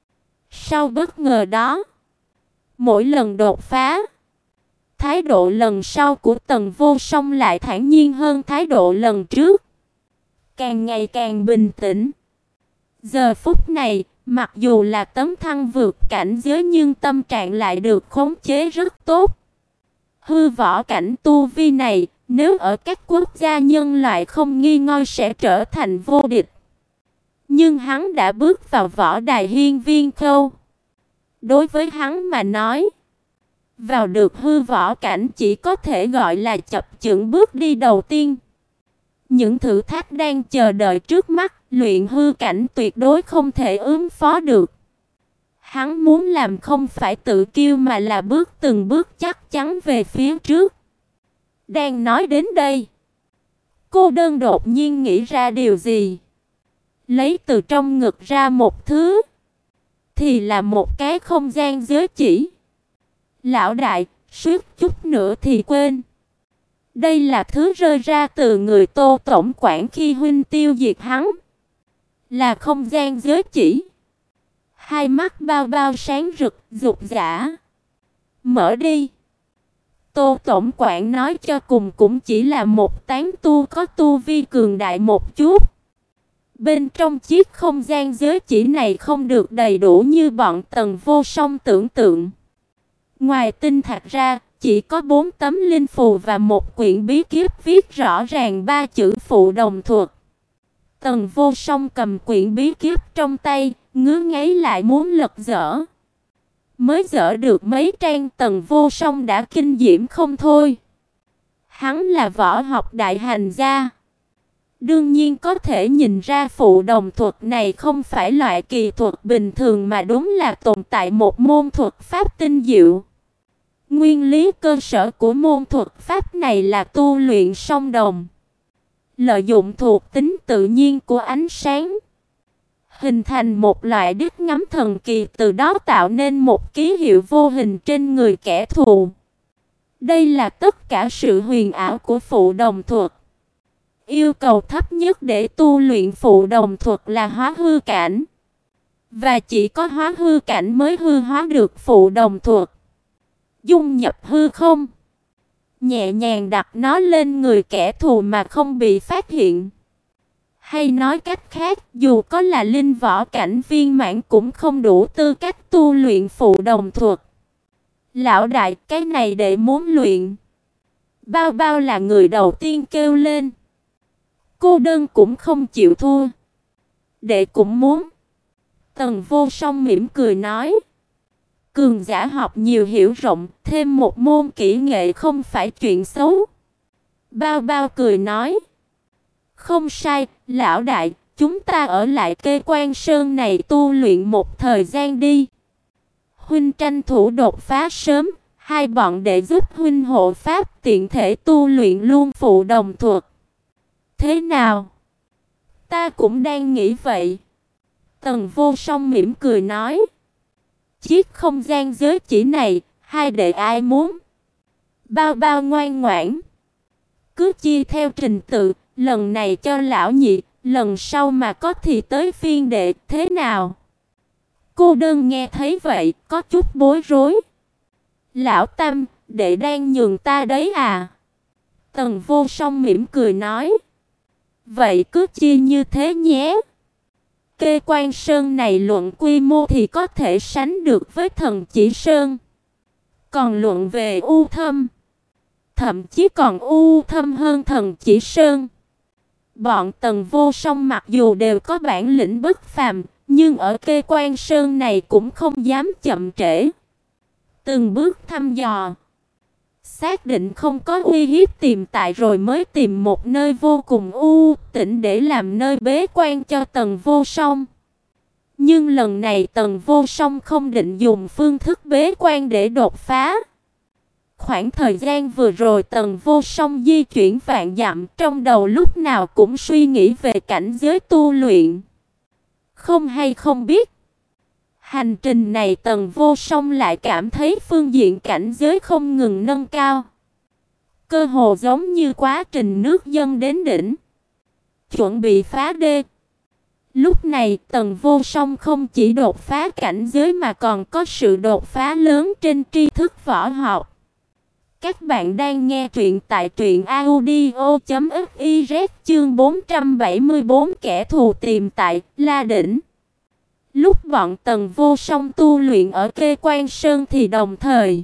Sau bất ngờ đó, mỗi lần đột phá, thái độ lần sau của Tần Vô Song lại thản nhiên hơn thái độ lần trước, càng ngày càng bình tĩnh. Giờ phút này, mặc dù là tấn thăng vượt cảnh giới nhưng tâm trạng lại được khống chế rất tốt. Hư võ cảnh tu vi này, nếu ở các quốc gia nhân loại không nghi ngờ sẽ trở thành vô địch. Nhưng hắn đã bước vào võ đài hiên viên khâu. Đối với hắn mà nói, vào được hư võ cảnh chỉ có thể gọi là chập chững bước đi đầu tiên. Những thử thách đang chờ đợi trước mắt, luyện hư cảnh tuyệt đối không thể ứng phó được. Hắn muốn làm không phải tự kiêu mà là bước từng bước chắc chắn về phía trước. Đang nói đến đây, Cô Đơn đột nhiên nghĩ ra điều gì. Lấy từ trong ngực ra một thứ, thì là một cái không gian giới chỉ. Lão đại, suýt chút nữa thì quên. Đây là thứ rơi ra từ người Tô tổng quản khi huynh tiêu diệt hắn. Là không gian giới chỉ. Hai mắt Bao Bao sáng rực, dục dã. Mở đi. Tô tổng quản nói cho cùng cũng chỉ là một tán tu có tu vi cường đại một chút. Bên trong chiếc không gian giới chỉ này không được đầy đủ như bọn Tần Vô Song tưởng tượng. Ngoài tinh thạch ra, chỉ có bốn tấm linh phù và một quyển bí kíp viết rõ ràng ba chữ phụ đồng thuật. Tần Vô Song cầm quyển bí kíp trong tay, ngứa ngáy lại muốn lật dở. Mới dở được mấy trang, Tần Vô Song đã kinh diễm không thôi. Hắn là võ học đại hành gia, đương nhiên có thể nhìn ra phụ đồng thuật này không phải loại kỳ thuật bình thường mà đúng là tồn tại một môn thuật pháp tinh diệu. Nguyên lý cơ sở của môn thuật pháp này là tu luyện song đồng, lợi dụng thuộc tính tự nhiên của ánh sáng, hình thành một loại đích ngắm thần kỳ, từ đó tạo nên một ký hiệu vô hình trên người kẻ thù. Đây là tất cả sự huyền ảo của phụ đồng thuật. Yêu cầu thấp nhất để tu luyện phụ đồng thuật là hóa hư cảnh, và chỉ có hóa hư cảnh mới hư hóa được phụ đồng thuật. Dung nhập hư không, nhẹ nhàng đặt nó lên người kẻ thù mà không bị phát hiện. Hay nói cách khác, dù có là linh võ cảnh viên mãn cũng không đủ tư cách tu luyện phụ đồng thuật. Lão đại, cái này đệ muốn luyện. Bao Bao là người đầu tiên kêu lên. Cô Đơn cũng không chịu thua. Đệ cũng muốn. Tần Vô Song mỉm cười nói. Cường giả học nhiều hiểu rộng, thêm một môn kỹ nghệ không phải chuyện xấu. Bao Bao cười nói. Không sai, lão đại, chúng ta ở lại Kê Quan Sơn này tu luyện một thời gian đi. Huynh tranh thủ đột phá sớm, hai bọn đệ giúp huynh hộ pháp, tiện thể tu luyện luôn phụ đồng thuật. Thế nào? Ta cũng đang nghĩ vậy. Tần Vô Song mỉm cười nói. Chiếc không gian giới chỉ này, hai đệ ai muốn? Bao bao ngoan ngoãn. Cứ chia theo trình tự, lần này cho lão nhị, lần sau mà có thì tới phiên đệ, thế nào? Cô đơn nghe thấy vậy, có chút bối rối. Lão Tam, đệ đang nhường ta đấy à? Tần Vô Song mỉm cười nói. Vậy cứ chia như thế nhé. Kê Quan Sơn này luận quy mô thì có thể sánh được với Thần Chỉ Sơn. Còn luận về u thâm, thậm chí còn u thâm hơn Thần Chỉ Sơn. Bọn Tần Vô Song mặc dù đều có bản lĩnh bất phàm, nhưng ở Kê Quan Sơn này cũng không dám chậm trễ. Từng bước thăm dò, xác định không có uy hiếp tiềm tại rồi mới tìm một nơi vô cùng u tĩnh để làm nơi bế quan cho Tần Vô Song. Nhưng lần này Tần Vô Song không định dùng phương thức bế quan để đột phá. Khoảng thời gian vừa rồi Tần Vô Song di chuyển vạn dặm, trong đầu lúc nào cũng suy nghĩ về cảnh giới tu luyện. Không hay không biết, hành trình này Tần Vô Song lại cảm thấy phương diện cảnh giới không ngừng nâng cao. Cơ hồ giống như quá trình nước dâng đến đỉnh, chuẩn bị phá đê. Lúc này Tần Vô Song không chỉ đột phá cảnh giới mà còn có sự đột phá lớn trên tri thức võ học. Các bạn đang nghe truyện tại truyện audio chấm fiz chương bốn trăm bảy mươi bốn kẻ thù tìm tại La Đỉnh. Lúc bọn Tần Vô Song tu luyện ở Kê Quan Sơn thì đồng thời,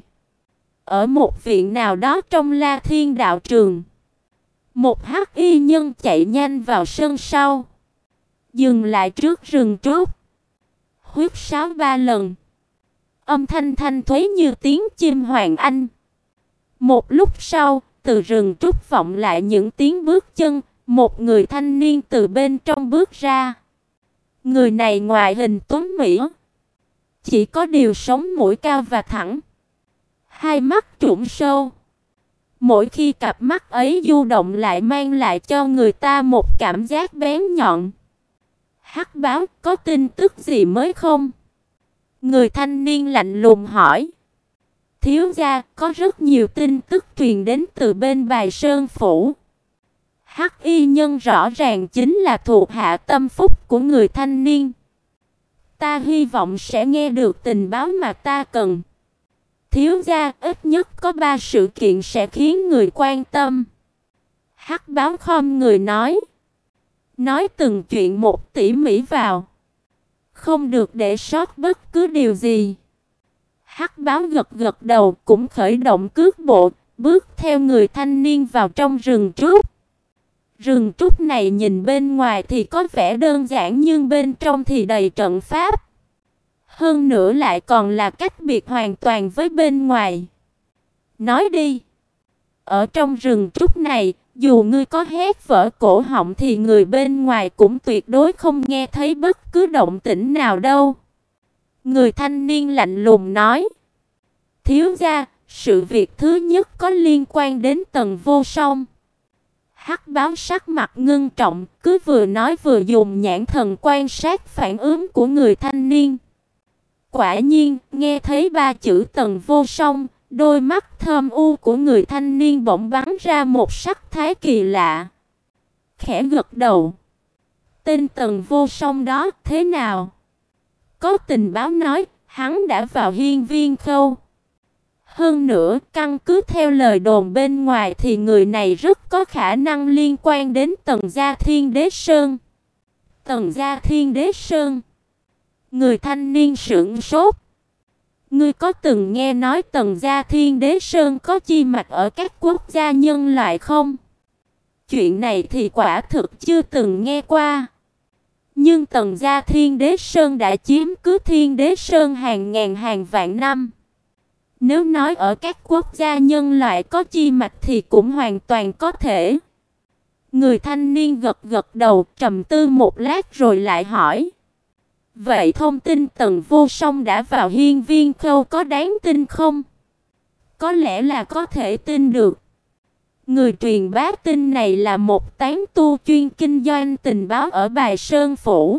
ở một viện nào đó trong La Thiên đạo trường, một hắc y nhân chạy nhanh vào sân sau, dừng lại trước rừng trúc, huýt sáo ba lần, âm thanh thanh thuế như tiếng chim hoàng anh. Một lúc sau, từ rừng trúc vọng lại những tiếng bước chân, một người thanh niên từ bên trong bước ra. Người này ngoại hình tuấn mỹ, chỉ có điều sống mũi cao và thẳng, hai mắt trũng sâu. Mỗi khi cặp mắt ấy du động lại mang lại cho người ta một cảm giác bén nhọn. Hắc báo, có tin tức gì mới không? Người thanh niên lạnh lùng hỏi. Thiếu gia, có rất nhiều tin tức truyền đến từ bên Bài Sơn phủ. Hắc y nhân rõ ràng chính là thuộc hạ tâm phúc của người thanh niên. Ta hy vọng sẽ nghe được tình báo mà ta cần. Thiếu gia, ít nhất có ba sự kiện sẽ khiến người quan tâm. Hắc báo khom người nói. Nói từng chuyện một tỉ mỉ vào, không được để sót bất cứ điều gì. Hắc báo gật gật đầu, cũng khởi động cước bộ, bước theo người thanh niên vào trong rừng trúc. Rừng trúc này nhìn bên ngoài thì có vẻ đơn giản nhưng bên trong thì đầy trận pháp. Hơn nữa lại còn là cách biệt hoàn toàn với bên ngoài. Nói đi, ở trong rừng trúc này, dù ngươi có hét vỡ cổ họng thì người bên ngoài cũng tuyệt đối không nghe thấy bất cứ động tĩnh nào đâu. Người thanh niên lạnh lùng nói. Thiếu gia, sự việc thứ nhất có liên quan đến Tần Vô Song. Hắc báo sắc mặt ngưng trọng, cứ vừa nói vừa dùng nhãn thần quan sát phản ứng của người thanh niên. Quả nhiên, nghe thấy ba chữ Tần Vô Song, đôi mắt thâm u của người thanh niên bỗng bắn ra một sắc thái kỳ lạ. Khẽ gật đầu. Tên Tần Vô Song đó thế nào? Có tình báo nói, hắn đã vào Hiên Viên Khâu. Hơn nữa, căn cứ theo lời đồn bên ngoài thì người này rất có khả năng liên quan đến Tần Gia Thiên Đế Sơn. Tần Gia Thiên Đế Sơn. Người thanh niên sửng sốt. Ngươi có từng nghe nói Tần Gia Thiên Đế Sơn có chi mạch ở các quốc gia nhân loại không? Chuyện này thì quả thực chưa từng nghe qua. Nhưng Tần Gia Thiên Đế Sơn đã chiếm cứ Thiên Đế Sơn hàng ngàn hàng vạn năm. Nếu nói ở các quốc gia nhân loại có chi mạch thì cũng hoàn toàn có thể. Người thanh niên gật gật đầu, trầm tư một lát rồi lại hỏi. Vậy thông tin Tần Vô Song đã vào Hiên Viên Khâu có đáng tin không? Có lẽ là có thể tin được. Người truyền bá tin này là một tán tu chuyên kinh doanh tình báo ở Bài Sơn phủ.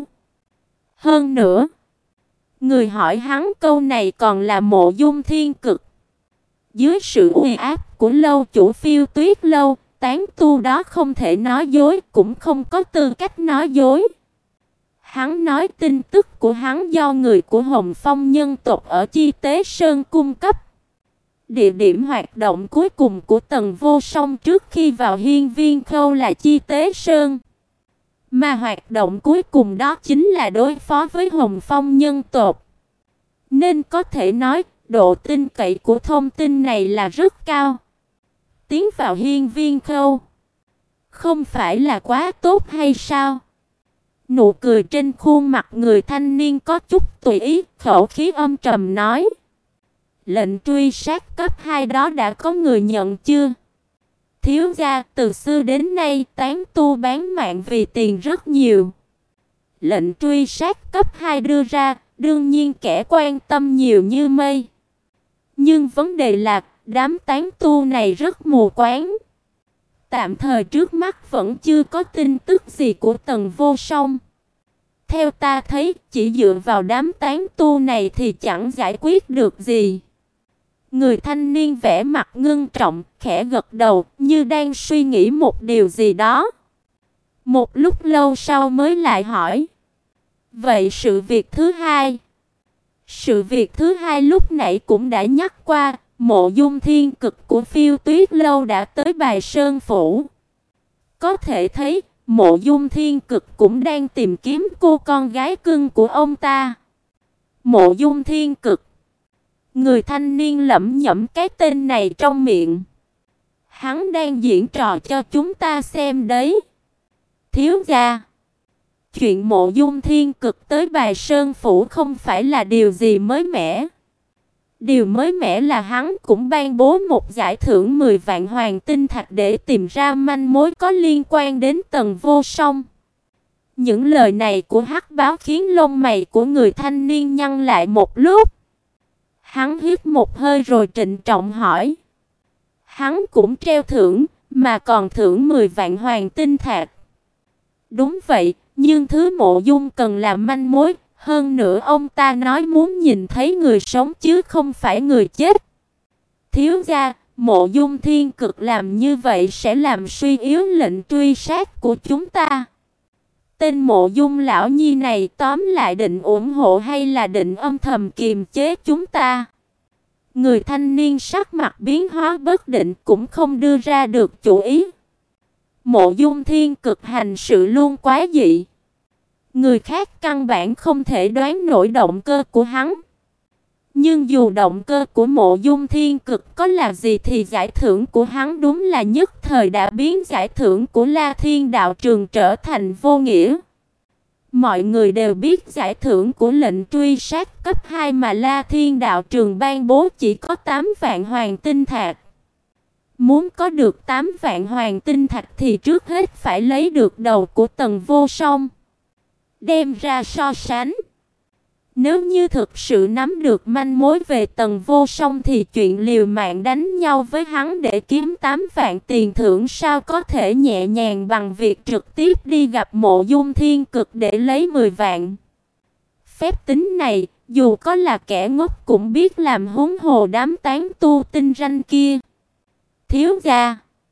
Hơn nữa, người hỏi hắn câu này còn là Mộ Dung Thiên Cực. Dưới sự uy áp của lâu chủ Phiêu Tuyết lâu, tán tu đó không thể nói dối, cũng không có tư cách nói dối. Hắn nói tin tức của hắn do người của Hồng Phong nhân tộc ở Chi Tế Sơn cung cấp. Địa điểm hoạt động cuối cùng của Tần Vô Song trước khi vào Hiên Viên Khâu là Chi Tế Sơn. Mà hoạt động cuối cùng đó chính là đối phó với Hồng Phong nhân tộc. Nên có thể nói, độ tin cậy của thông tin này là rất cao. Tiến vào Hiên Viên Khâu, không phải là quá tốt hay sao? Nụ cười trên khuôn mặt người thanh niên có chút tùy ý, khẩu khí âm trầm nói. Lệnh truy sát cấp hai đó đã có người nhận chưa? Thiếu gia, từ xưa đến nay tán tu bán mạng vì tiền rất nhiều. Lệnh truy sát cấp hai đưa ra, đương nhiên kẻ quan tâm nhiều như mây. Nhưng vấn đề là, đám tán tu này rất mù quáng. Tạm thời trước mắt vẫn chưa có tin tức gì của Tần Vô Song. Theo ta thấy, chỉ dựa vào đám tán tu này thì chẳng giải quyết được gì. Người thanh niên vẻ mặt ngưng trọng, khẽ gật đầu, như đang suy nghĩ một điều gì đó. Một lúc lâu sau mới lại hỏi. Vậy sự việc thứ hai? Sự việc thứ hai lúc nãy cũng đã nhắc qua, Mộ Dung Thiên Cực của Phiêu Tuyết lâu đã tới Bài Sơn phủ. Có thể thấy, Mộ Dung Thiên Cực cũng đang tìm kiếm cô con gái cưng của ông ta. Mộ Dung Thiên Cực. Người thanh niên lẩm nhẩm cái tên này trong miệng. Hắn đang diễn trò cho chúng ta xem đấy. Thiếu gia. Chuyện Mộ Dung Thiên Cực tới Bài Sơn phủ không phải là điều gì mới mẻ. Điều mới mẻ là hắn cũng ban bố một giải thưởng mười vạn hoàng tinh thạch để tìm ra manh mối có liên quan đến Tần Vô Song. Những lời này của Hắc Báo khiến lông mày của người thanh niên nhăn lại một lúc. Hắn hít một hơi rồi trịnh trọng hỏi. Hắn cũng treo thưởng, mà còn thưởng mười vạn hoàng tinh thạch. Đúng vậy, nhưng thứ Mộ Dung cần là manh mối. Hơn nữa ông ta nói muốn nhìn thấy người sống chứ không phải người chết. Thiếu gia, Mộ Dung Thiên Cực làm như vậy sẽ làm suy yếu lệnh truy sát của chúng ta. Tên Mộ Dung lão nhi này tóm lại định ủng hộ hay là định âm thầm kiềm chế chúng ta? Người thanh niên sắc mặt biến hóa bất định cũng không đưa ra được chủ ý. Mộ Dung Thiên Cực hành sự luôn quá dị. Người khác căn bản không thể đoán nổi động cơ của hắn. Nhưng dù động cơ của Mộ Dung Thiên Cực có là gì thì giải thưởng của hắn đúng là nhất thời đã biến giải thưởng của La Thiên Đạo Trường trở thành vô nghĩa. Mọi người đều biết giải thưởng của lệnh truy sát cấp hai mà La Thiên Đạo Trường ban bố chỉ có tám vạn hoàng tinh thạch. Muốn có được tám vạn hoàng tinh thạch thì trước hết phải lấy được đầu của Tần Vô Song. Đem ra so sánh. Nếu như thực sự nắm được manh mối về Tần Vô Song thì chuyện liều mạng đánh nhau với hắn để kiếm tám vạn tiền thưởng sao có thể nhẹ nhàng bằng việc trực tiếp đi gặp Mộ Dung Thiên Cực để lấy mười vạn. Phép tính này, dù có là kẻ ngốc cũng biết làm, huống hồ đám tán tu tinh ranh kia. Thiếu gia.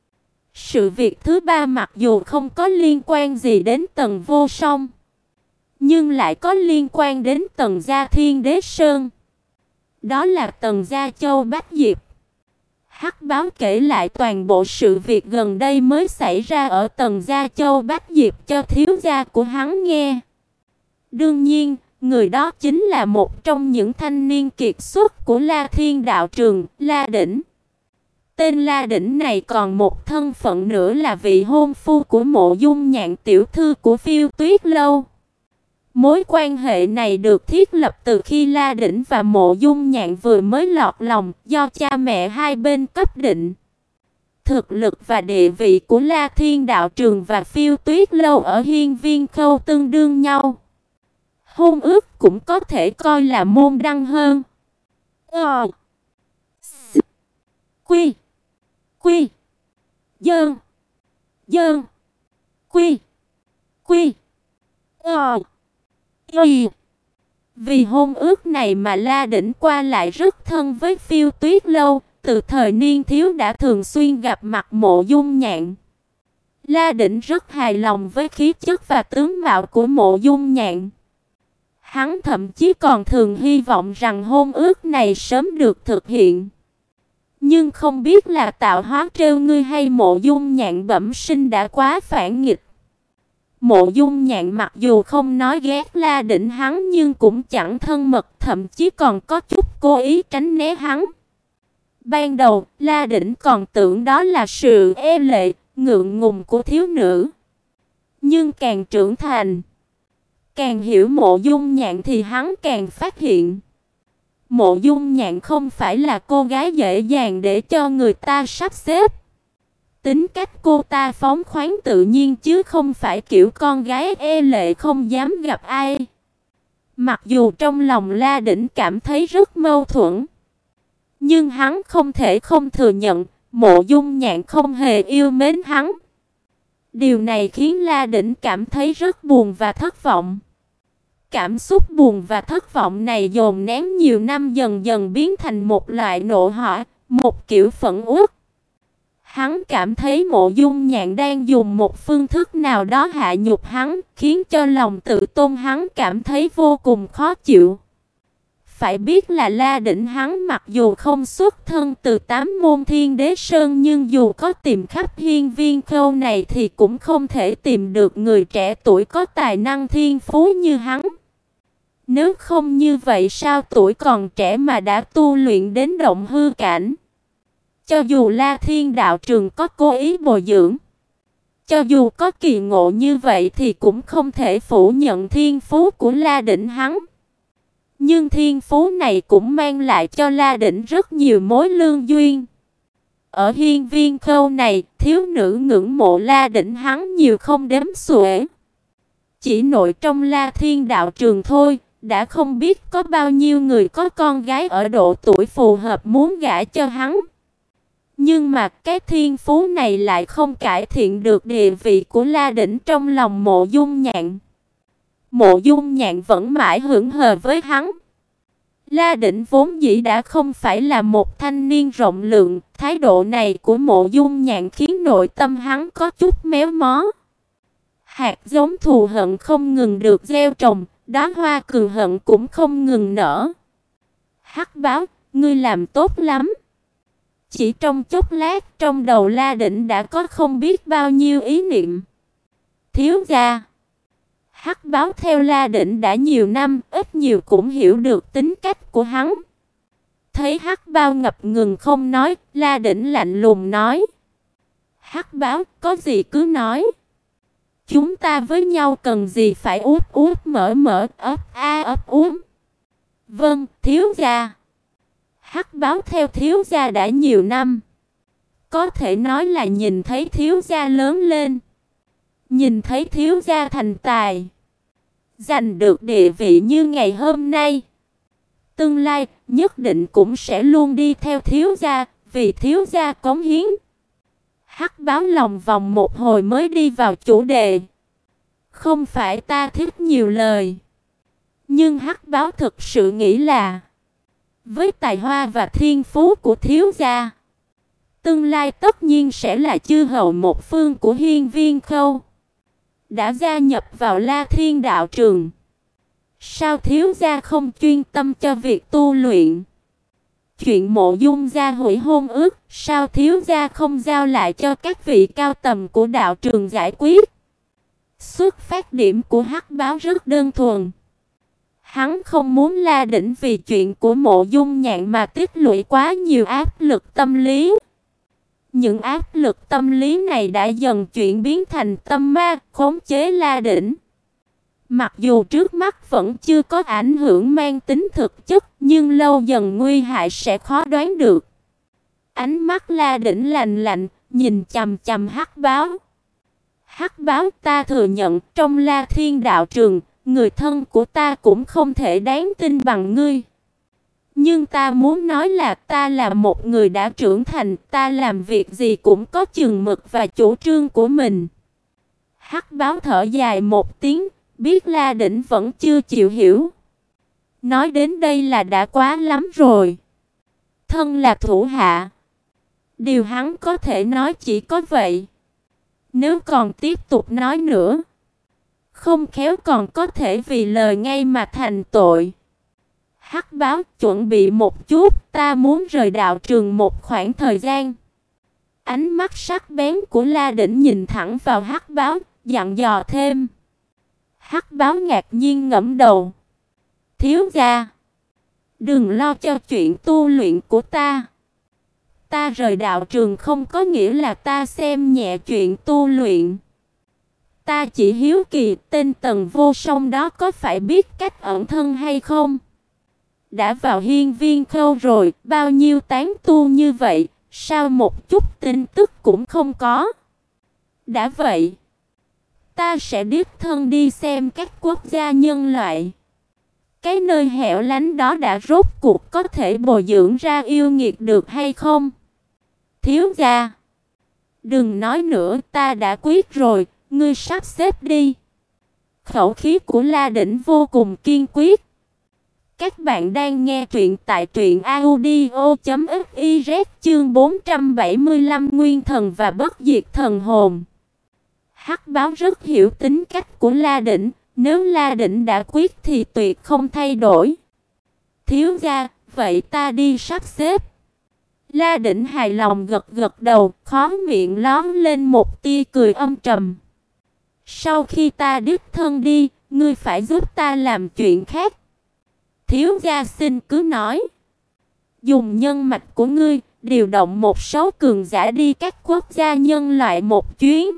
Sự việc thứ ba mặc dù không có liên quan gì đến Tần Vô Song, nhưng lại có liên quan đến Tần gia Thiên Đế Sơn. Đó là Tần gia Châu Bách Diệp. Hắc Báo kể lại toàn bộ sự việc gần đây mới xảy ra ở Tần gia Châu Bách Diệp cho thiếu gia của hắn nghe. Đương nhiên, người đó chính là một trong những thanh niên kiệt xuất của La Thiên Đạo Trường, La Đỉnh. Tên La Đỉnh này còn một thân phận nữa là vị hôn phu của Mộ Dung Nhạn tiểu thư của Phiêu Tuyết lâu. Mối quan hệ này được thiết lập từ khi La Đỉnh và Mộ Dung Nhạn vừa mới lọt lòng, do cha mẹ hai bên cấp định. Thực lực và địa vị của La Thiên Đạo Trường và Phiêu Tuyết lâu ở Hiên Viên Khâu tương đương nhau. Hôn ước cũng có thể coi là môn đăng hơn. Ờ. S. Quy. Quy. Dơn. Dơn. Quy. Quy. Ờ. Y. Vì hôn ước này mà La Đỉnh qua lại rất thân với Phiêu Tuyết lâu, từ thời niên thiếu đã thường xuyên gặp mặt Mộ Dung Nhạn. La Đỉnh rất hài lòng với khí chất và tướng mạo của Mộ Dung Nhạn. Hắn thậm chí còn thường hy vọng rằng hôn ước này sớm được thực hiện. Nhưng không biết là tạo hóa trêu ngươi hay Mộ Dung Nhạn bẩm sinh đã quá phản nghịch. Mộ Dung Nhạn mặc dù không nói ghét La Đỉnh hắn nhưng cũng chẳng thân mật, thậm chí còn có chút cố ý tránh né hắn. Ban đầu, La Đỉnh còn tưởng đó là sự e lệ, ngượng ngùng của thiếu nữ. Nhưng càng trưởng thành, càng hiểu Mộ Dung Nhạn thì hắn càng phát hiện Mộ Dung Nhạn không phải là cô gái dễ dàng để cho người ta sắp xếp. Tính cách cô ta phóng khoáng tự nhiên chứ không phải kiểu con gái e lệ không dám gặp ai. Mặc dù trong lòng La Đỉnh cảm thấy rất mâu thuẫn, nhưng hắn không thể không thừa nhận Mộ Dung Nhạn không hề yêu mến hắn. Điều này khiến La Đỉnh cảm thấy rất buồn và thất vọng. Cảm xúc buồn và thất vọng này dồn nén nhiều năm dần dần biến thành một loại nộ hỏa, một kiểu phẫn uất. Hắn cảm thấy Mộ Dung Nhạn đang dùng một phương thức nào đó hạ nhục hắn, khiến cho lòng tự tôn hắn cảm thấy vô cùng khó chịu. Phải biết là La Đỉnh hắn mặc dù không xuất thân từ tám môn Thiên Đế Sơn, nhưng dù có tìm khắp hiên viên khâu này thì cũng không thể tìm được người trẻ tuổi có tài năng thiên phú như hắn. Nếu không như vậy sao tuổi còn trẻ mà đã tu luyện đến động hư cảnh? Cho dù La Thiên đạo trường có cố ý bồi dưỡng, cho dù có kỳ ngộ như vậy thì cũng không thể phủ nhận thiên phú của La Đỉnh hắn. Nhưng thiên phú này cũng mang lại cho La Đỉnh rất nhiều mối lương duyên. Ở hiên viên khâu này, thiếu nữ ngưỡng mộ La Đỉnh hắn nhiều không đếm xuể. Chỉ nội trong La Thiên đạo trường thôi, đã không biết có bao nhiêu người có con gái ở độ tuổi phù hợp muốn gả cho hắn. Nhưng mà cái thiên phú này lại không cải thiện được địa vị của La Đỉnh trong lòng Mộ Dung Nhạn. Mộ Dung Nhạn vẫn mãi hững hờ với hắn. La Đỉnh vốn dĩ đã không phải là một thanh niên rộng lượng, thái độ này của Mộ Dung Nhạn khiến nội tâm hắn có chút méo mó. Hạt giống thù hận không ngừng được gieo trồng, đóa hoa cường hận cũng không ngừng nở. Hắc Báo, ngươi làm tốt lắm. Chỉ trong chốc lát, trong đầu La Đỉnh đã có không biết bao nhiêu ý niệm. Thiếu gia. Hắc Báo theo La Đỉnh đã nhiều năm, ít nhiều cũng hiểu được tính cách của hắn. Thấy Hắc Báo ngập ngừng không nói, La Đỉnh lạnh lùng nói: Hắc Báo, có gì cứ nói. Chúng ta với nhau cần gì phải úp úp mở mở, ấp a ấp úng. Vâng, thiếu gia. Hắc Báo theo thiếu gia đã nhiều năm. Có thể nói là nhìn thấy thiếu gia lớn lên, nhìn thấy thiếu gia thành tài, giành được địa vị như ngày hôm nay. Tương lai nhất định cũng sẽ luôn đi theo thiếu gia, vì thiếu gia cống hiến. Hắc Báo lòng vòng một hồi mới đi vào chủ đề. Không phải ta thích nhiều lời, nhưng Hắc Báo thực sự nghĩ là với tài hoa và thiên phú của thiếu gia, tương lai tất nhiên sẽ là chư hầu một phương của hiên viên khâu. Đã gia nhập vào La Thiên đạo trường, sao thiếu gia không chuyên tâm cho việc tu luyện? Chuyện Mộ Dung gia hủy hôn ước, sao thiếu gia không giao lại cho các vị cao tầm của đạo trường giải quyết? Xuất phát điểm của Hắc Báo rất đơn thuần. Hắn không muốn La Đỉnh vì chuyện của Mộ Dung Nhạn mà tích lũy quá nhiều áp lực tâm lý. Những áp lực tâm lý này đã dần chuyển biến thành tâm ma, khống chế La Đỉnh. Mặc dù trước mắt vẫn chưa có ảnh hưởng mang tính thực chất, nhưng lâu dần nguy hại sẽ khó đoán được. Ánh mắt La Đỉnh lạnh lạnh, nhìn chằm chằm Hắc Báo. Hắc Báo, ta thừa nhận trong La Thiên đạo trường, người thân của ta cũng không thể đáng tin bằng ngươi. Nhưng ta muốn nói là ta là một người đã trưởng thành, ta làm việc gì cũng có chừng mực và chủ trương của mình. Hắc Báo thở dài một tiếng, biết La Đỉnh vẫn chưa chịu hiểu. Nói đến đây là đã quá lắm rồi. Thân là thủ hạ, Điều hắn có thể nói chỉ có vậy. Nếu còn tiếp tục nói nữa, không khéo còn có thể vì lời ngay mà thành tội. Hắc báo, chuẩn bị một chút, ta muốn rời đạo trường một khoảng thời gian. Ánh mắt sắc bén của La Đỉnh nhìn thẳng vào Hắc báo, dặn dò thêm. Hắc báo ngạc nhiên ngẩng đầu. Thiếu gia, đừng lo cho chuyện tu luyện của ta. Ta rời đạo trường không có nghĩa là ta xem nhẹ chuyện tu luyện. Ta chỉ hiếu kỳ tên Tần Vô Song đó có phải biết cách ẩn thân hay không? Đã vào hiên viên khâu rồi, bao nhiêu tán tu như vậy, sao một chút tin tức cũng không có? Đã vậy, ta sẽ đích thân đi xem các quốc gia nhân loại. Cái nơi hẻo lánh đó đã rốt cuộc có thể bồi dưỡng ra yêu nghiệt được hay không? Thiếu gia, đừng nói nữa, ta đã quyết rồi, ngươi sắp xếp đi. Khẩu khí của La Đỉnh vô cùng kiên quyết. Các bạn đang nghe truyện tại truyện audio chấm fiz chương bốn trăm bảy mươi lăm Nguyên thần và bất diệt thần hồn. Hắc báo rất hiểu tính cách của La Đỉnh, nếu La Đỉnh đã quyết thì tuyệt không thay đổi. Thiếu gia, vậy ta đi sắp xếp. La Đỉnh hài lòng gật gật đầu, khóe miệng lóm lên một tia cười âm trầm. Sau khi ta đích thân đi, ngươi phải giúp ta làm chuyện khác. Thiếu gia xin cứ nói. Dùng nhân mạch của ngươi, điều động một số cường giả đi các quốc gia nhân loại một chuyến.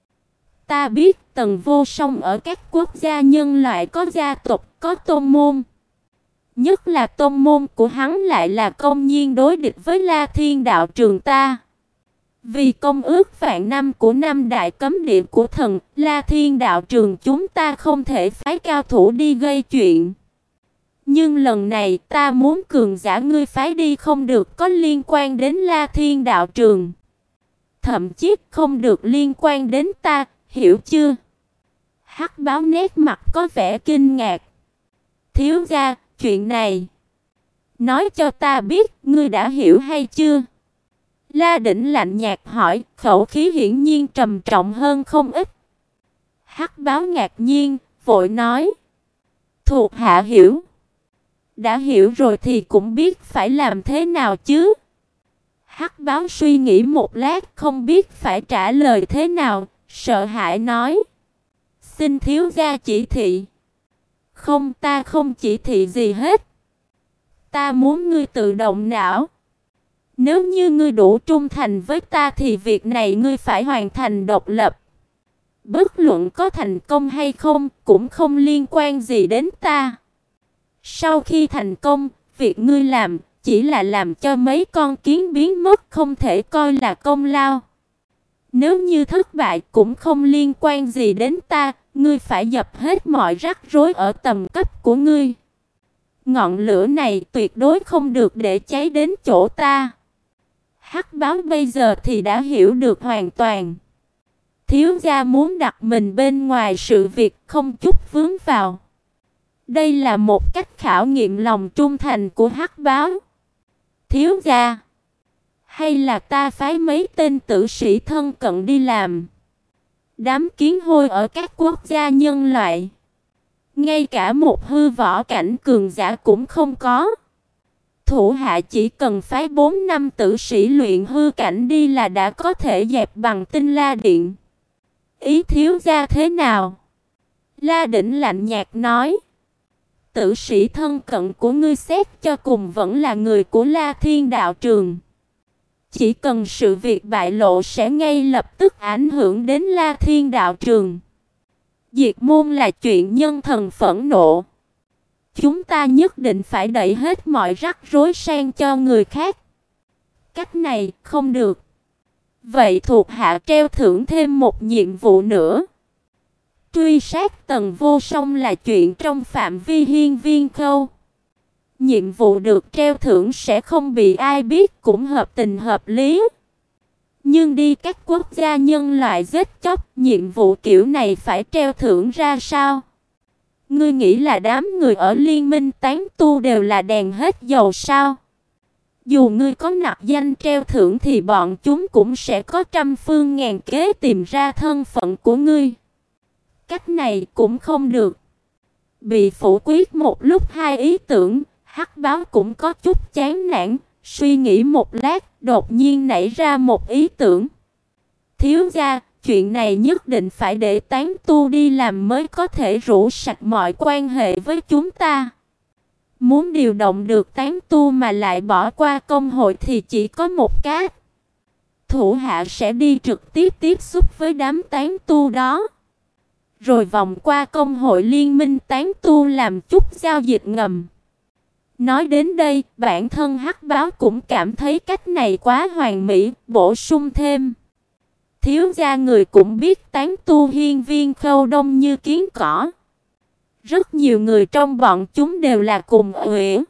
Ta biết Tần Vô Song ở các quốc gia nhân loại có gia tộc, có tôn môn. Nhất là tôn môn của hắn lại là công nhiên đối địch với La Thiên đạo trường ta. Vì công ước vạn năm của năm đại cấm địa của thần, La Thiên đạo trường chúng ta không thể phái cao thủ đi gây chuyện. Nhưng lần này ta muốn cường giả ngươi phái đi không được có liên quan đến La Thiên đạo trường. Thậm chí không được liên quan đến ta, hiểu chưa? Hắc báo nét mặt có vẻ kinh ngạc. Thiếu gia, chuyện này, nói cho ta biết, ngươi đã hiểu hay chưa? La Đỉnh lạnh nhạt hỏi, khẩu khí hiển nhiên trầm trọng hơn không ít. Hắc báo ngạc nhiên, vội nói. Thuộc hạ hiểu. Đã hiểu rồi thì cũng biết phải làm thế nào chứ. Hắc báo suy nghĩ một lát, không biết phải trả lời thế nào, sợ hãi nói. Xin thiếu gia chỉ thị. Không, ta không chỉ thị gì hết. Ta muốn ngươi tự động não. Nếu như ngươi đủ trung thành với ta thì việc này ngươi phải hoàn thành độc lập. Bất luận có thành công hay không cũng không liên quan gì đến ta. Sau khi thành công, việc ngươi làm chỉ là làm cho mấy con kiến biến mất, không thể coi là công lao. Nếu như thất bại cũng không liên quan gì đến ta, ngươi phải dập hết mọi rắc rối ở tầm cấp của ngươi. Ngọn lửa này tuyệt đối không được để cháy đến chỗ ta. Hắc báo bây giờ thì đã hiểu được hoàn toàn. Thiếu gia muốn đặt mình bên ngoài sự việc, không chút vướng vào. Đây là một cách khảo nghiệm lòng trung thành của Hắc báo. Thiếu gia, hay là ta phái mấy tên tử sĩ thân cận đi làm? Đám kiến hôi ở các quốc gia nhân loại, ngay cả một hư võ cảnh cường giả cũng không có. Thủ hạ chỉ cần phái bốn năm tử sĩ luyện hư cảnh đi là đã có thể dẹp bằng Tinh La Điện. Ý thiếu gia thế nào? La Đỉnh lạnh nhạt nói. Tử sĩ thân cận của ngươi xét cho cùng vẫn là người của La Thiên đạo trường. Chỉ cần sự việc bại lộ sẽ ngay lập tức ảnh hưởng đến La Thiên đạo trường. Diệt môn là chuyện nhân thần phẫn nộ. Chúng ta nhất định phải đẩy hết mọi rắc rối sang cho người khác. Cách này không được. Vậy thuộc hạ treo thưởng thêm một nhiệm vụ nữa. Truy sát Tần Vô Song là chuyện trong phạm vi hiên viên khâu. Nhiệm vụ được treo thưởng sẽ không bị ai biết, cũng hợp tình hợp lý. Nhưng đi các quốc gia nhân loại giết chóc, nhiệm vụ kiểu này phải treo thưởng ra sao? Ngươi nghĩ là đám người ở liên minh tán tu đều là đèn hết dầu sao? Dù ngươi có nặc danh treo thưởng thì bọn chúng cũng sẽ có trăm phương ngàn kế tìm ra thân phận của ngươi. Cách này cũng không được. Bị phủ quyết một lúc hai ý tưởng, Hắc Báo cũng có chút chán nản, suy nghĩ một lát, đột nhiên nảy ra một ý tưởng. Thiếu gia, chuyện này nhất định phải để tán tu đi làm mới có thể rũ sạch mọi quan hệ với chúng ta. Muốn điều động được tán tu mà lại bỏ qua công hội thì chỉ có một cách. Thủ hạ sẽ đi trực tiếp tiếp xúc với đám tán tu đó, rồi vòng qua công hội liên minh tán tu làm chút giao dịch ngầm. Nói đến đây, bản thân Hắc Báo cũng cảm thấy cách này quá hoàn mỹ, bổ sung thêm. Thiếu gia người cũng biết tán tu hiên viên khâu đông như kiến cỏ. Rất nhiều người trong bọn chúng đều là cùng uể.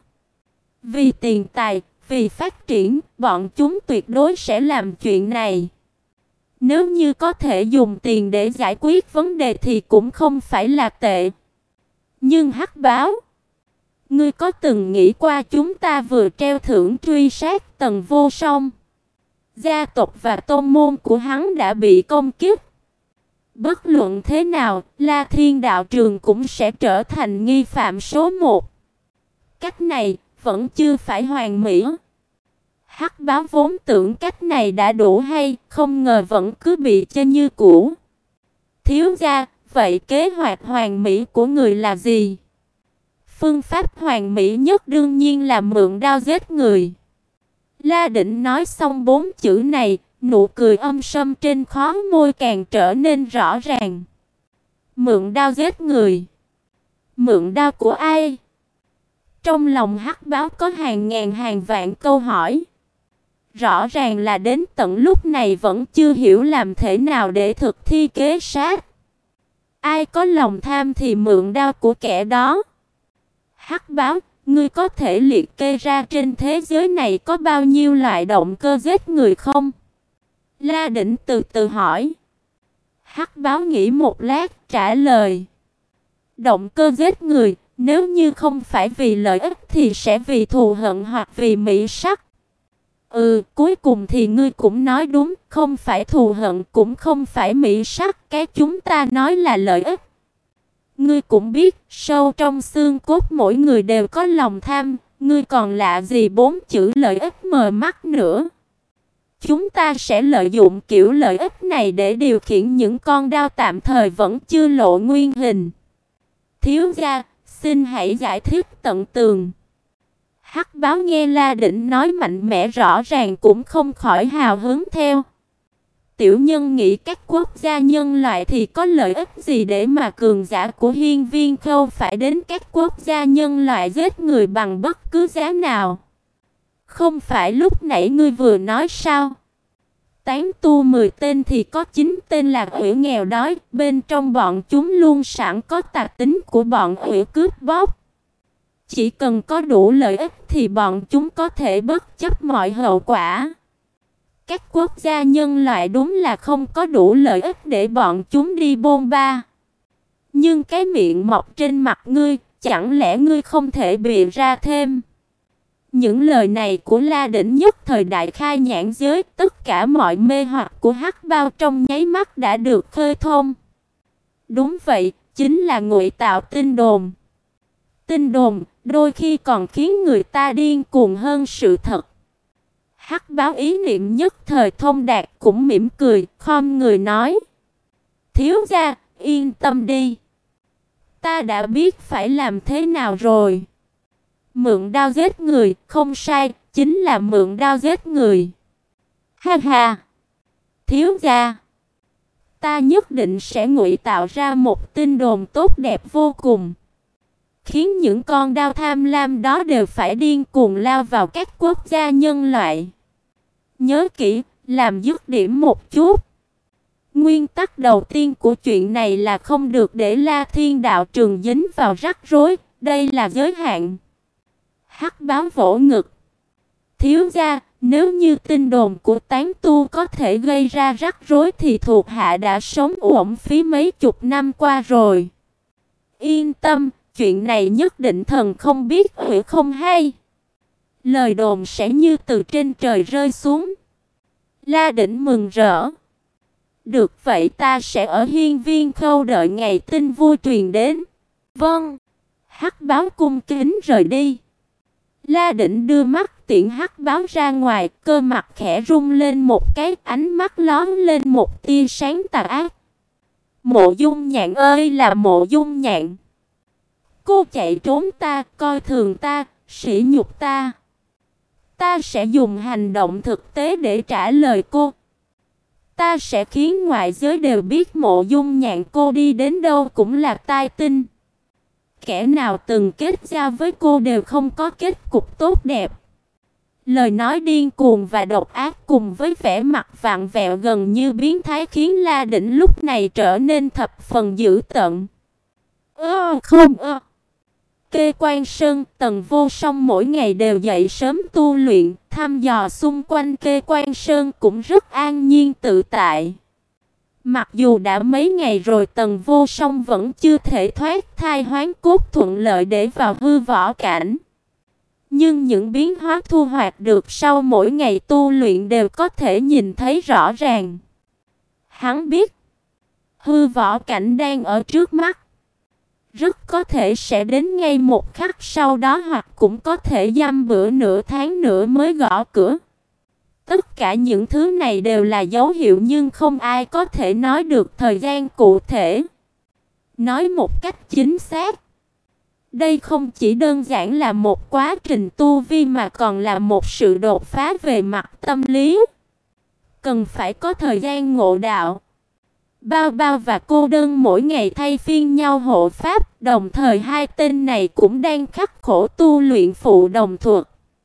Vì tiền tài, vì phát triển, bọn chúng tuyệt đối sẽ làm chuyện này. Nếu như có thể dùng tiền để giải quyết vấn đề thì cũng không phải là tệ. Nhưng Hắc Báo, ngươi có từng nghĩ qua chúng ta vừa treo thưởng truy sát Tần Vô Song? Gia tộc và tôn môn của hắn đã bị công kích. Bất luận thế nào, La Thiên đạo trường cũng sẽ trở thành nghi phạm số một. Cách này vẫn chưa phải hoàn mỹ. Hắc Báo vốn tưởng cách này đã đủ hay, không ngờ vẫn cứ bị chê như cũ. Thiếu gia, vậy kế hoạch hoàn mỹ của người là gì? Phương pháp hoàn mỹ nhất đương nhiên là mượn đao giết người. La Định nói xong bốn chữ này, nụ cười âm sâm trên khóe môi càng trở nên rõ ràng. Mượn đao giết người. Mượn đao của ai? Trong lòng Hắc Báo có hàng ngàn hàng vạn câu hỏi. Rõ ràng là đến tận lúc này vẫn chưa hiểu làm thế nào để thực thi kế sát. Ai có lòng tham thì mượn đao của kẻ đó. Hắc Báo, ngươi có thể liệt kê ra trên thế giới này có bao nhiêu loại động cơ giết người không? La Định từ từ hỏi. Hắc Báo nghĩ một lát trả lời. Động cơ giết người, nếu như không phải vì lợi ích thì sẽ vì thù hận hoặc vì mỹ sắc. Ừ, cuối cùng thì ngươi cũng nói đúng, không phải thù hận cũng không phải mỹ sắc, cái chúng ta nói là lợi ích. Ngươi cũng biết, sâu trong xương cốt mỗi người đều có lòng tham, ngươi còn lạ gì bốn chữ lợi ích mờ mắt nữa. Chúng ta sẽ lợi dụng kiểu lợi ích này để điều khiển những con đao tạm thời vẫn chưa lộ nguyên hình. Thiếu gia, xin hãy giải thích tận tường. Hắc Báo nghe La Định nói mạnh mẽ rõ ràng cũng không khỏi hào hứng theo. Tiểu nhân nghĩ các quốc gia nhân loại thì có lợi ích gì để mà cường giả của hiên viên khâu phải đến các quốc gia nhân loại giết người bằng bất cứ giá nào. Không phải lúc nãy ngươi vừa nói sao? Tán tu mười tên thì có chín tên là ủy nghèo đói, bên trong bọn chúng luôn sẵn có tà tính của bọn ủy cướp bóc. Chỉ cần có đủ lợi ích thì bọn chúng có thể bất chấp mọi hậu quả. Các quốc gia nhân loại đúng là không có đủ lợi ích để bọn chúng đi bôn ba. Nhưng cái miệng mọc trên mặt ngươi, chẳng lẽ ngươi không thể bịa ra thêm? Những lời này của La Định nhất thời đại khai nhãn giới, tất cả mọi mê hoặc của Hắc Báo trong nháy mắt đã được khơi thông. Đúng vậy, chính là ngụy tạo tin đồn. Tin đồn đôi khi còn khiến người ta điên cuồng hơn sự thật. Hắc Báo ý niệm nhất thời thông đạt cũng mỉm cười, khom người nói. Thiếu gia, yên tâm đi. Ta đã biết phải làm thế nào rồi. Mượn đao giết người, không sai, chính là mượn đao giết người. Ha ha. Thiếu gia, ta nhất định sẽ ngụy tạo ra một tin đồn tốt đẹp vô cùng, khiến những con đao tham lam đó đều phải điên cuồng lao vào các quốc gia nhân loại. Nhớ kỹ, làm dứt điểm một chút. Nguyên tắc đầu tiên của chuyện này là không được để La Thiên đạo trường dính vào rắc rối, đây là giới hạn. Hắc Báo vỗ ngực. Thiếu gia, nếu như tin đồn của tán tu có thể gây ra rắc rối thì thuộc hạ đã sống uổng phí mấy chục năm qua rồi. Yên tâm, chuyện này nhất định thần không biết hủy không hay. Lời đồn sẽ như từ trên trời rơi xuống. La Đỉnh mừng rỡ. Được vậy ta sẽ ở hiên viên khâu đợi ngày tin vui truyền đến. Vâng. Hắc báo cung kính rời đi. La Đỉnh đưa mắt tiễn hắc báo ra ngoài, cơ mặt khẽ rung lên một cái, ánh mắt lóe lên một tia sáng tà ác. Mộ Dung Nhạn ơi là Mộ Dung Nhạn. Cô chạy trốn ta, coi thường ta, sỉ nhục ta. Ta sẽ dùng hành động thực tế để trả lời cô. Ta sẽ khiến ngoại giới đều biết Mộ Dung Nhạn cô đi đến đâu cũng là tai tinh. Kẻ nào từng kết giao với cô đều không có kết cục tốt đẹp. Lời nói điên cuồng và độc ác cùng với vẻ mặt vặn vẹo gần như biến thái khiến La Đỉnh lúc này trở nên thập phần dữ tợn. Ơ không ơ. Kê Quan Sơn, Tần Vô Song mỗi ngày đều dậy sớm tu luyện, thăm dò xung quanh Kê Quan Sơn cũng rất an nhiên tự tại. Mặc dù đã mấy ngày rồi Tần Vô Song vẫn chưa thể thoát thai hoán cốt thuận lợi để vào hư võ cảnh. Nhưng những biến hóa thu hoạch được sau mỗi ngày tu luyện đều có thể nhìn thấy rõ ràng. Hắn biết, hư võ cảnh đang ở trước mắt. Rất có thể sẽ đến ngay một khắc sau đó hoặc cũng có thể dăm bữa nửa tháng nữa mới gõ cửa. Tất cả những thứ này đều là dấu hiệu nhưng không ai có thể nói được thời gian cụ thể. Nói một cách chính xác, đây không chỉ đơn giản là một quá trình tu vi mà còn là một sự đột phá về mặt tâm lý. Cần phải có thời gian ngộ đạo. Bao Bao và Cô Đơn mỗi ngày thay phiên nhau hộ pháp, đồng thời hai tên này cũng đang khắc khổ tu luyện phụ đồng thuật.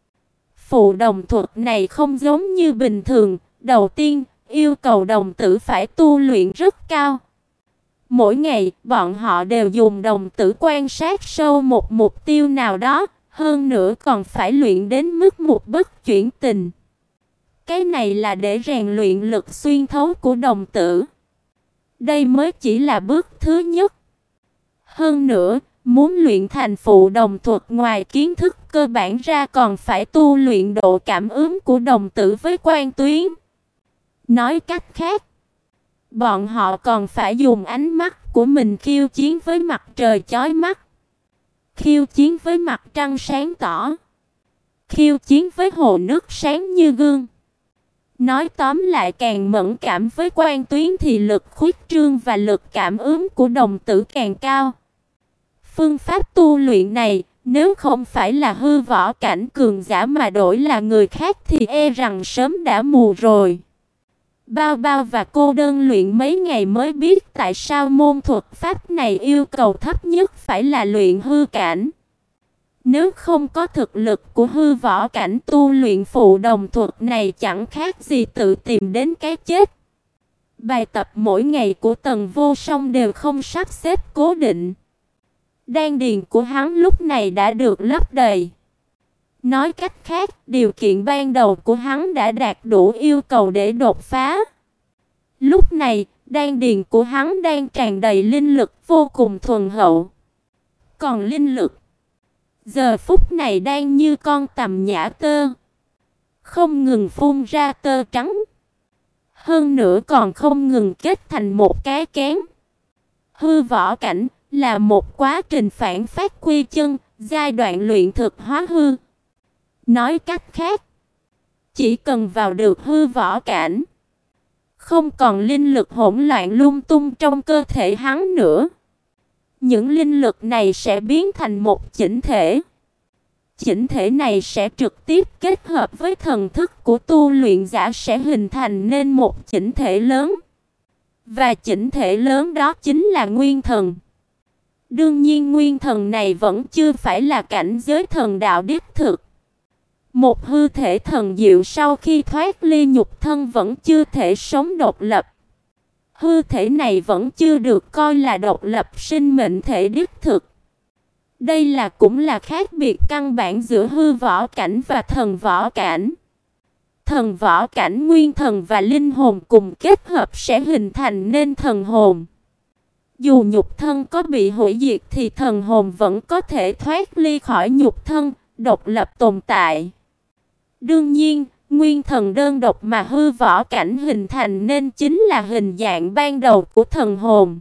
Phụ đồng thuật này không giống như bình thường, đầu tiên, yêu cầu đồng tử phải tu luyện rất cao. Mỗi ngày, bọn họ đều dùng đồng tử quan sát sâu một mục tiêu nào đó, hơn nữa còn phải luyện đến mức một bất chuyển tình. Cái này là để rèn luyện lực xuyên thấu của đồng tử. Đây mới chỉ là bước thứ nhất. Hơn nữa, muốn luyện thành phụ đồng thuật ngoài kiến thức cơ bản ra còn phải tu luyện độ cảm ứng của đồng tử với quang tuyến. Nói cách khác, bọn họ còn phải dùng ánh mắt của mình khiêu chiến với mặt trời chói mắt, khiêu chiến với mặt trăng sáng tỏ, khiêu chiến với hồ nước sáng như gương. Nói tóm lại, càng mẫn cảm với quang tuyến thì lực khuyết trương và lực cảm ứng của đồng tử càng cao. Phương pháp tu luyện này, nếu không phải là hư võ cảnh cường giả mà đổi là người khác thì e rằng sớm đã mù rồi. Bao Bao và Cô Đơn luyện mấy ngày mới biết tại sao môn thuật pháp này yêu cầu thấp nhất phải là luyện hư cảnh. Nếu không có thực lực của hư võ cảnh, tu luyện phụ đồng thuật này chẳng khác gì tự tìm đến cái chết. Bài tập mỗi ngày của Tần Vô Song đều không sắp xếp cố định. Đan điền của hắn lúc này đã được lấp đầy. Nói cách khác, điều kiện ban đầu của hắn đã đạt đủ yêu cầu để đột phá. Lúc này, đan điền của hắn đang tràn đầy linh lực vô cùng thuần hậu. Còn linh lực, giờ phút này đang như con tằm nhả tơ, không ngừng phun ra tơ trắng. Hơn nữa còn không ngừng kết thành một cái kén. Hư võ cảnh là một quá trình phản phát quy chân, giai đoạn luyện thực hóa hư. Nói cách khác, chỉ cần vào được hư võ cảnh, không còn linh lực hỗn loạn lung tung trong cơ thể hắn nữa. Những linh lực này sẽ biến thành một chỉnh thể. Chỉnh thể này sẽ trực tiếp kết hợp với thần thức của tu luyện giả sẽ hình thành nên một chỉnh thể lớn. Và chỉnh thể lớn đó chính là nguyên thần. Đương nhiên nguyên thần này vẫn chưa phải là cảnh giới thần đạo đích thực. Một hư thể thần diệu sau khi thoát ly nhục thân vẫn chưa thể sống độc lập. Hư thể này vẫn chưa được coi là độc lập sinh mệnh thể đích thực. Đây là cũng là khác biệt căn bản giữa hư võ cảnh và thần võ cảnh. Thần võ cảnh nguyên thần và linh hồn cùng kết hợp sẽ hình thành nên thần hồn. Dù nhục thân có bị hủy diệt thì thần hồn vẫn có thể thoát ly khỏi nhục thân, độc lập tồn tại. Đương nhiên, nguyên thần đơn độc mà hư võ cảnh hình thành nên chính là hình dạng ban đầu của thần hồn,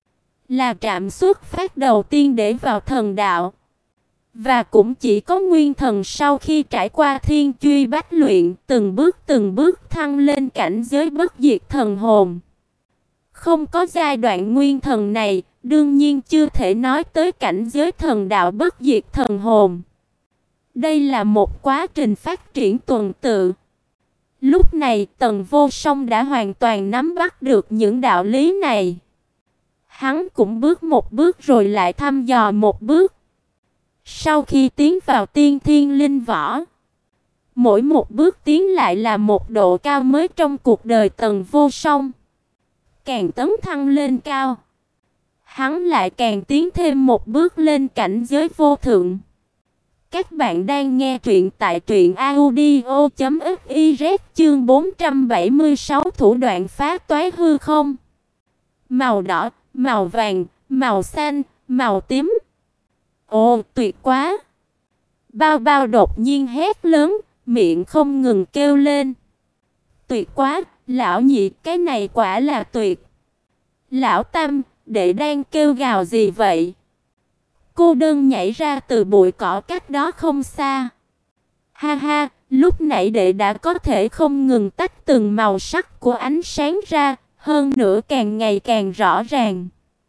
là trạm xuất phát đầu tiên để vào thần đạo. Và cũng chỉ có nguyên thần sau khi trải qua thiên truy bách luyện, từng bước từng bước thăng lên cảnh giới bất diệt thần hồn. Không có giai đoạn nguyên thần này, đương nhiên chưa thể nói tới cảnh giới thần đạo bất diệt thần hồn. Đây là một quá trình phát triển tuần tự. Lúc này, Tần Vô Song đã hoàn toàn nắm bắt được những đạo lý này. Hắn cũng bước một bước rồi lại thăm dò một bước. Sau khi tiến vào tiên thiên linh võ, mỗi một bước tiến lại là một độ cao mới trong cuộc đời Tần Vô Song. Càng tấn thăng lên cao, hắn lại càng tiến thêm một bước lên cảnh giới vô thượng. Các bạn đang nghe truyện tại truyện audio chấm fiz chương bốn trăm bảy mươi sáu thủ đoạn phá toái hư không. Màu đỏ, màu vàng, màu xanh, màu tím. Ồ, tuyệt quá! Bao Bao đột nhiên hét lớn, miệng không ngừng kêu lên. Tuyệt quá, lão nhị, cái này quả là tuyệt. Lão Tam, đệ đang kêu gào gì vậy? Cô đơn nhảy ra từ bụi cỏ cách đó không xa. Ha ha, lúc nãy đệ đã có thể không ngừng tách từng màu sắc của ánh sáng ra, hơn nữa càng ngày càng rõ ràng.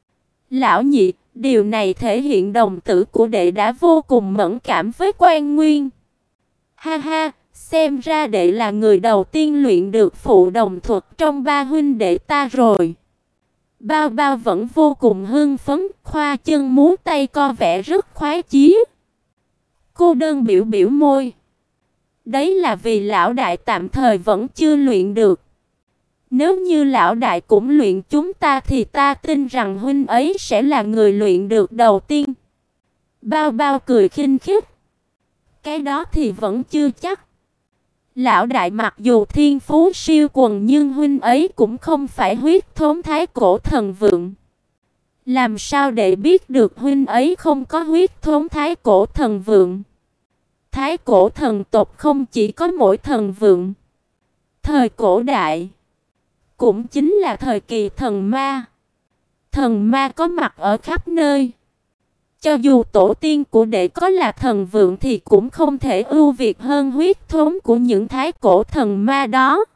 Lão nhị, điều này thể hiện đồng tử của đệ đã vô cùng mẫn cảm với Quan Nguyên. Ha ha, xem ra đệ là người đầu tiên luyện được phụ đồng thuật trong ba huynh đệ ta rồi. Bao Bao vẫn vô cùng hưng phấn, khoa chân múa tay co vẻ rất khoái chí. Cô đơn biểu biểu môi. Đấy là vì lão đại tạm thời vẫn chưa luyện được. Nếu như lão đại cũng luyện chúng ta thì ta tin rằng huynh ấy sẽ là người luyện được đầu tiên. Bao Bao cười khinh khích. Cái đó thì vẫn chưa chắc. Lão đại mặc dù thiên phú siêu quần nhưng huynh ấy cũng không phải huyết thống thái cổ thần vượng. Làm sao để biết được huynh ấy không có huyết thống thái cổ thần vượng? Thái cổ thần tộc không chỉ có mỗi thần vượng. Thời cổ đại, cũng chính là thời kỳ thần ma. Thần ma có mặt ở khắp nơi. Cho dù tổ tiên của đệ có là thần vượng thì cũng không thể ưu việt hơn huyết thống của những thái cổ thần ma đó.